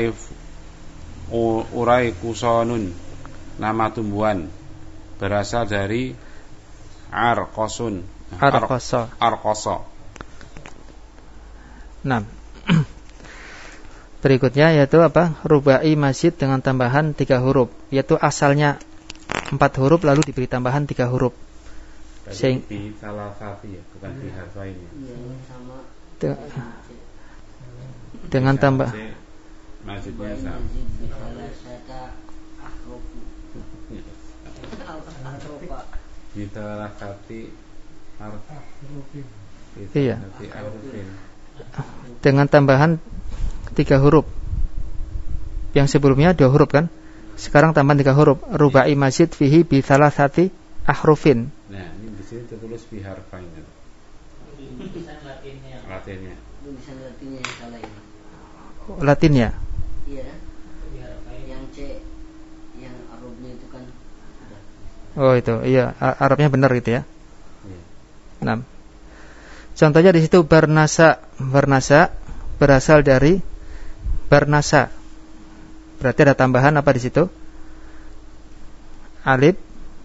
Speaker 2: Urai kusonun, nama tumbuhan, berasal dari arqoso.
Speaker 1: 6. Nah, berikutnya yaitu apa? Rubai mazid dengan tambahan 3 huruf, yaitu asalnya 4 huruf lalu diberi tambahan 3 huruf.
Speaker 2: Di salah satu ya, bukan di harfa ini.
Speaker 1: Dengan tambah
Speaker 2: mazidnya sama. Di salah satu harfa.
Speaker 1: Iya. Dengan tambahan 3 huruf. Yang sebelumnya 2 huruf kan? Sekarang tambahan 3 huruf. Rubai mazid fihi bi salasati ahrufin.
Speaker 2: Nah, ini di sini tertulis bi harfain. Latinnya.
Speaker 4: Tulisan Latinnya yang salah ini.
Speaker 1: Latinnya.
Speaker 4: Iya. Yang C yang Arabnya itu kan ada.
Speaker 1: Oh itu, iya, Arabnya benar gitu ya.
Speaker 2: Iya.
Speaker 1: 6. Contohnya di situ bernasa. Bernasa berasal dari bernasa. Berarti ada tambahan apa di situ? Alif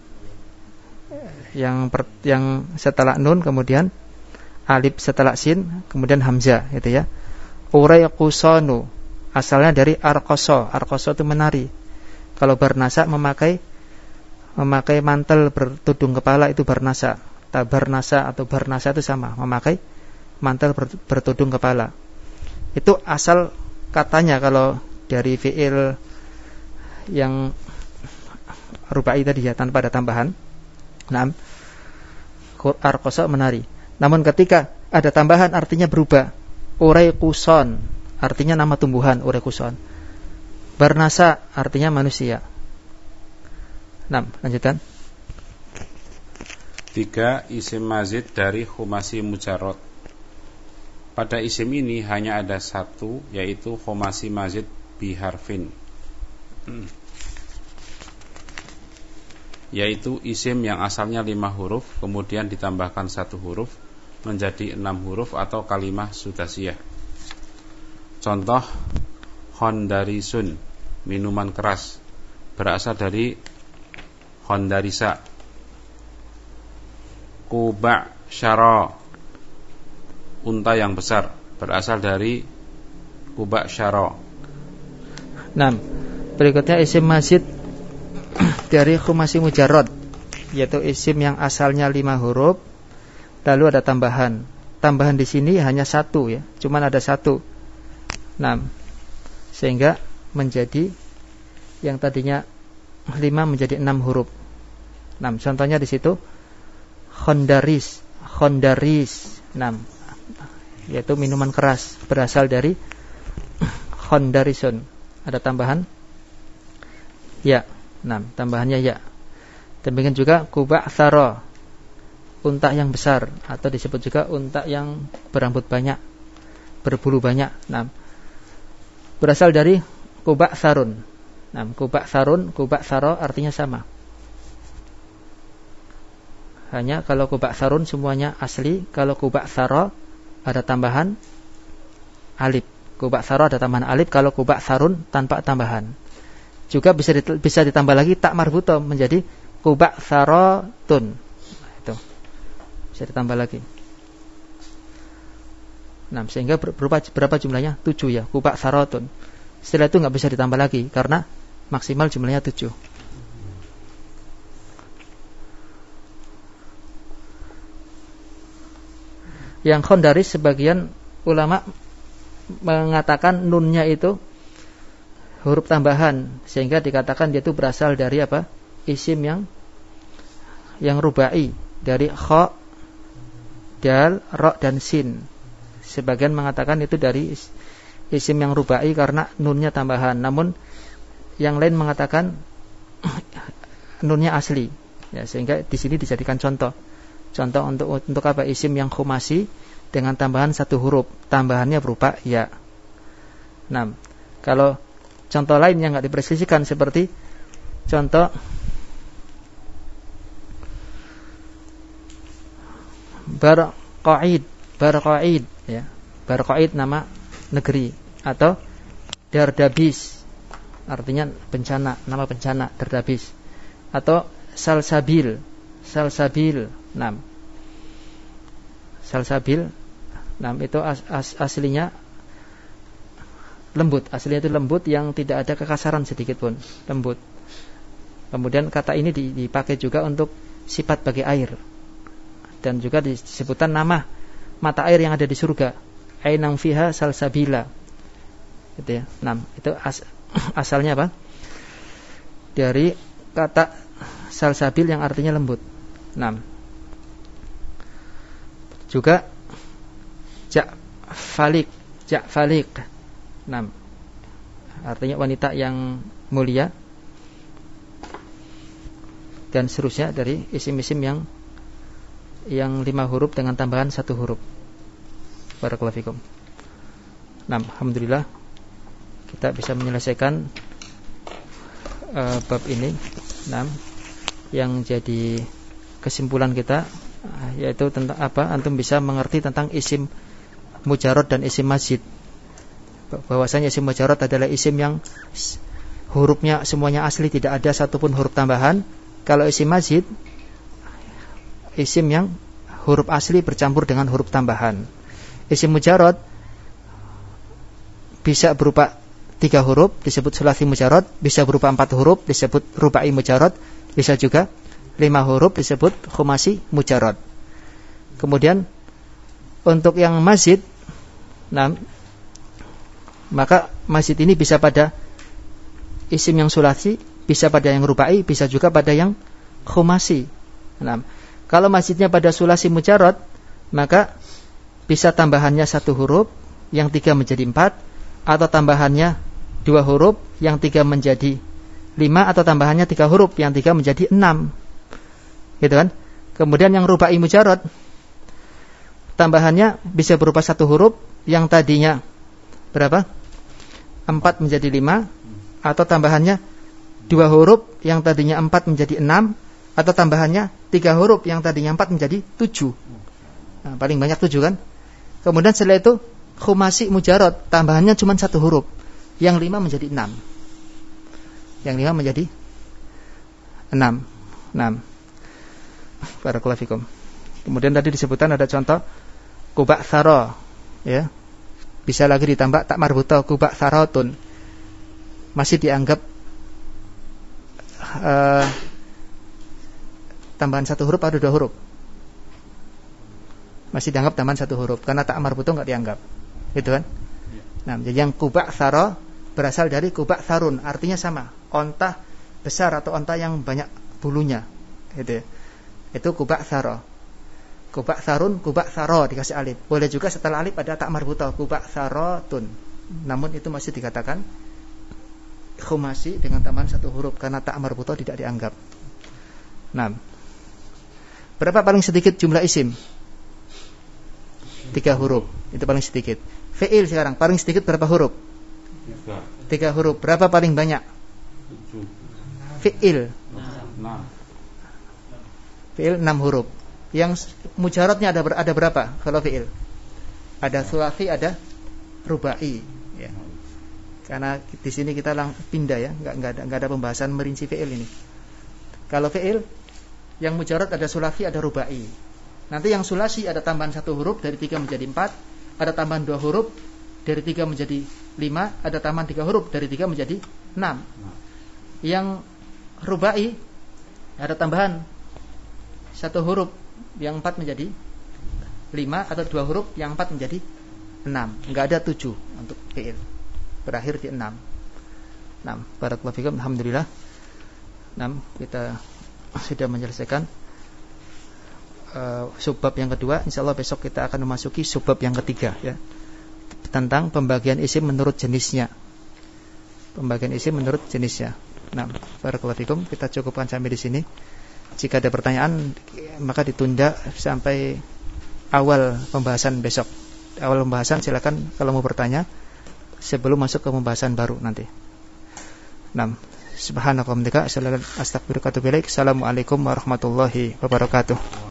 Speaker 1: yang setelah nun, kemudian alif setelah sin, kemudian hamzah gitu ya. Urayqusanu asalnya dari arqasa. Arqasa itu menari. Kalau bernasa memakai mantel bertudung kepala itu bernasa. Bernasa atau bernasa itu sama, memakai mantel bertudung kepala. Itu asal katanya kalau dari fi'il yang rubai tadi ya, tanpa ada tambahan. Naam, arqasa menari. Namun ketika ada tambahan artinya berubah. Urayquson artinya nama tumbuhan, urayquson. Bernasa artinya manusia. Naam, lanjutkan.
Speaker 2: 3. Isim mazid dari khumasi mujarrad. Pada isim ini hanya ada satu, yaitu khumasi mazid biharfin, yaitu isim yang asalnya 5 huruf kemudian ditambahkan 1 huruf menjadi 6 huruf atau kalimah sudasiyah. Contoh, khondarisun, minuman keras, berasal dari khondarisa. Kuba' syara, unta yang besar, berasal dari kuba' syara.
Speaker 1: 6. Berikutnya isim mazid dari khumasi mujarrad, yaitu isim yang asalnya 5 huruf lalu ada tambahan. Tambahan di sini hanya 1 ya, cuman ada 1. 6. Sehingga menjadi yang tadinya 5 menjadi 6 huruf. 6. Contohnya di situ khondaris. 6. Yaitu minuman keras, berasal dari khondarisun. Ada tambahan ya. 6. Tambahannya ya. Demikian juga kuba' thara, unta yang besar, atau disebut juga unta yang berambut banyak, berbulu banyak. 6. Berasal dari kuba' tharun. 6. Kuba' tharun, kuba' thara artinya sama. Hanya kalau kuba' tharun semuanya asli, kalau kuba' thara ada tambahan alif. Kuba' thara ada tambahan alif, kalau kuba' tharun tanpa tambahan. Juga bisa ditambah lagi tak marbuto menjadi kuba' tharatun. Itu bisa ditambah lagi. 6. Sehingga berapa jumlahnya? 7 ya, kuba' tharatun. Setelah itu nggak bisa ditambah lagi karena maksimal jumlahnya 7. Yang khondaris sebagian ulama mengatakan nunnya itu huruf tambahan, sehingga dikatakan dia itu berasal dari apa? Isim yang rubai, dari kha, dal, ra dan sin. Sebagian mengatakan itu dari isim yang rubai karena nunnya tambahan. Namun yang lain mengatakan nunnya asli. Ya, sehingga di sini dijadikan contoh. Contoh untuk apa? Isim yang khumasi dengan tambahan 1 huruf, tambahannya berupa ya. 6. Kalau contoh lain yang enggak dipresisikan seperti contoh barqaid ya. Barqaid nama negeri, atau dardabis artinya bencana, nama bencana, dardabis, atau salsabil. 6. Salsabil Nah, itu aslinya lembut. Aslinya itu lembut yang tidak ada kekasaran sedikit pun, lembut. Kemudian kata ini dipakai juga untuk sifat bagi air. Dan juga disebutkan nama mata air yang ada di surga. Ainang fiha salsabila. Gitu ya. Nah, itu asalnya apa? Dari kata salsabil yang artinya lembut. Nah, juga Ja'falik. Nah, artinya wanita yang mulia. Dan seterusnya dari isim-isim yang 5 huruf dengan tambahan 1 huruf. Barakallahu fikum. Nah, alhamdulillah kita bisa menyelesaikan bab ini. Nah, yang jadi kesimpulan kita yaitu tentang apa? Antum bisa mengerti tentang isim mujarrad dan isim mazid. Bahwasanya isim mujarrad adalah isim yang hurufnya semuanya asli, tidak ada satupun huruf tambahan. Kalau isim mazid, isim yang huruf asli bercampur dengan huruf tambahan. Isim mujarrad bisa berupa 3 huruf, disebut sulasi mujarrad. Bisa berupa 4 huruf, disebut rubai mujarrad. Bisa juga 5 huruf, disebut khumasi mujarrad. Kemudian untuk yang mazid, nah, maka mazid ini bisa pada isim yang sulasi, bisa pada yang rubai, bisa juga pada yang khumasi. Nah, kalau mazidnya pada sulasi mujarrad, maka bisa tambahannya 1 huruf, yang 3 menjadi 4, atau tambahannya 2 huruf, yang 3 menjadi 5, atau tambahannya 3 huruf, yang 3 menjadi 6. Gitu kan? Kemudian yang rubai mujarrad, tambahannya bisa berupa 1 huruf, yang tadinya berapa? 4 menjadi 5, atau tambahannya 2 huruf, yang tadinya 4 menjadi 6, atau tambahannya 3 huruf, yang tadinya 4 menjadi 7. Nah, paling banyak 7 kan? Kemudian setelah itu khumasi mujarrad, tambahannya cuma 1 huruf, yang 5 menjadi 6. Yang 5 menjadi 6. Barakallahu fikum. Kemudian tadi disebutkan ada contoh kubak thara, ya. Bisa lagi ditambah tak marbuta, kubak tharatun. Masih dianggap tambahan 1 huruf atau 2 huruf? Masih dianggap tambahan 1 huruf karena tak marbuta enggak dianggap. Gitu kan? Nah, jadi yang kubak thara berasal dari kubak tharun, artinya sama, onta besar atau onta yang banyak bulunya. Gitu ya. Itu kubak thara. Kubak tharun, kubak thara dikasih alif. Boleh juga setelah alif ada tak marbuta, kubak tharatun. Namun itu masih dikatakan khumasi dengan tambahan 1 huruf karena tak marbuta tidak dianggap. Nah, berapa paling sedikit jumlah isim? 3 huruf. Itu paling sedikit. Fi'il sekarang paling sedikit berapa huruf? 3 huruf. Berapa paling banyak?
Speaker 2: 7.
Speaker 1: Fi'il
Speaker 2: 6.
Speaker 1: Fi'il 6 huruf. Yang mujarradnya ada berapa kalau fi'il? Ada sulasi, ada rubai, ya. Karena di sini kita pindah ya, enggak ada pembahasan merinci fi'il ini. Kalau fi'il yang mujarrad ada sulasi, ada rubai. Nanti yang sulasi ada tambahan 1 huruf dari 3 menjadi 4, ada tambahan 2 huruf dari 3 menjadi 5, ada tambahan 3 huruf dari 3 menjadi 6. Yang rubai ada tambahan 1 huruf yang 4 menjadi 5, atau 2 huruf yang 4 menjadi 6. Enggak ada 7 untuk fi'il. Berakhir di 6. Barakallahu fikum. Alhamdulillah. Kita sudah menyelesaikan subbab yang kedua. Insyaallah besok kita akan memasuki subbab yang ketiga, ya. Tentang pembagian isim menurut jenisnya. Pembagian isim menurut jenisnya. Barakallahu fikum. Kita cukupkan sampai di sini. Jika ada pertanyaan maka ditunda sampai awal pembahasan besok. Awal pembahasan silakan kalau mau bertanya sebelum masuk ke pembahasan baru nanti. Subhanakallahumma wa bihamdika asyhadu an la ilaha illa anta astaghfiruka wa atubu ilaik. Assalamualaikum warahmatullahi wabarakatuh.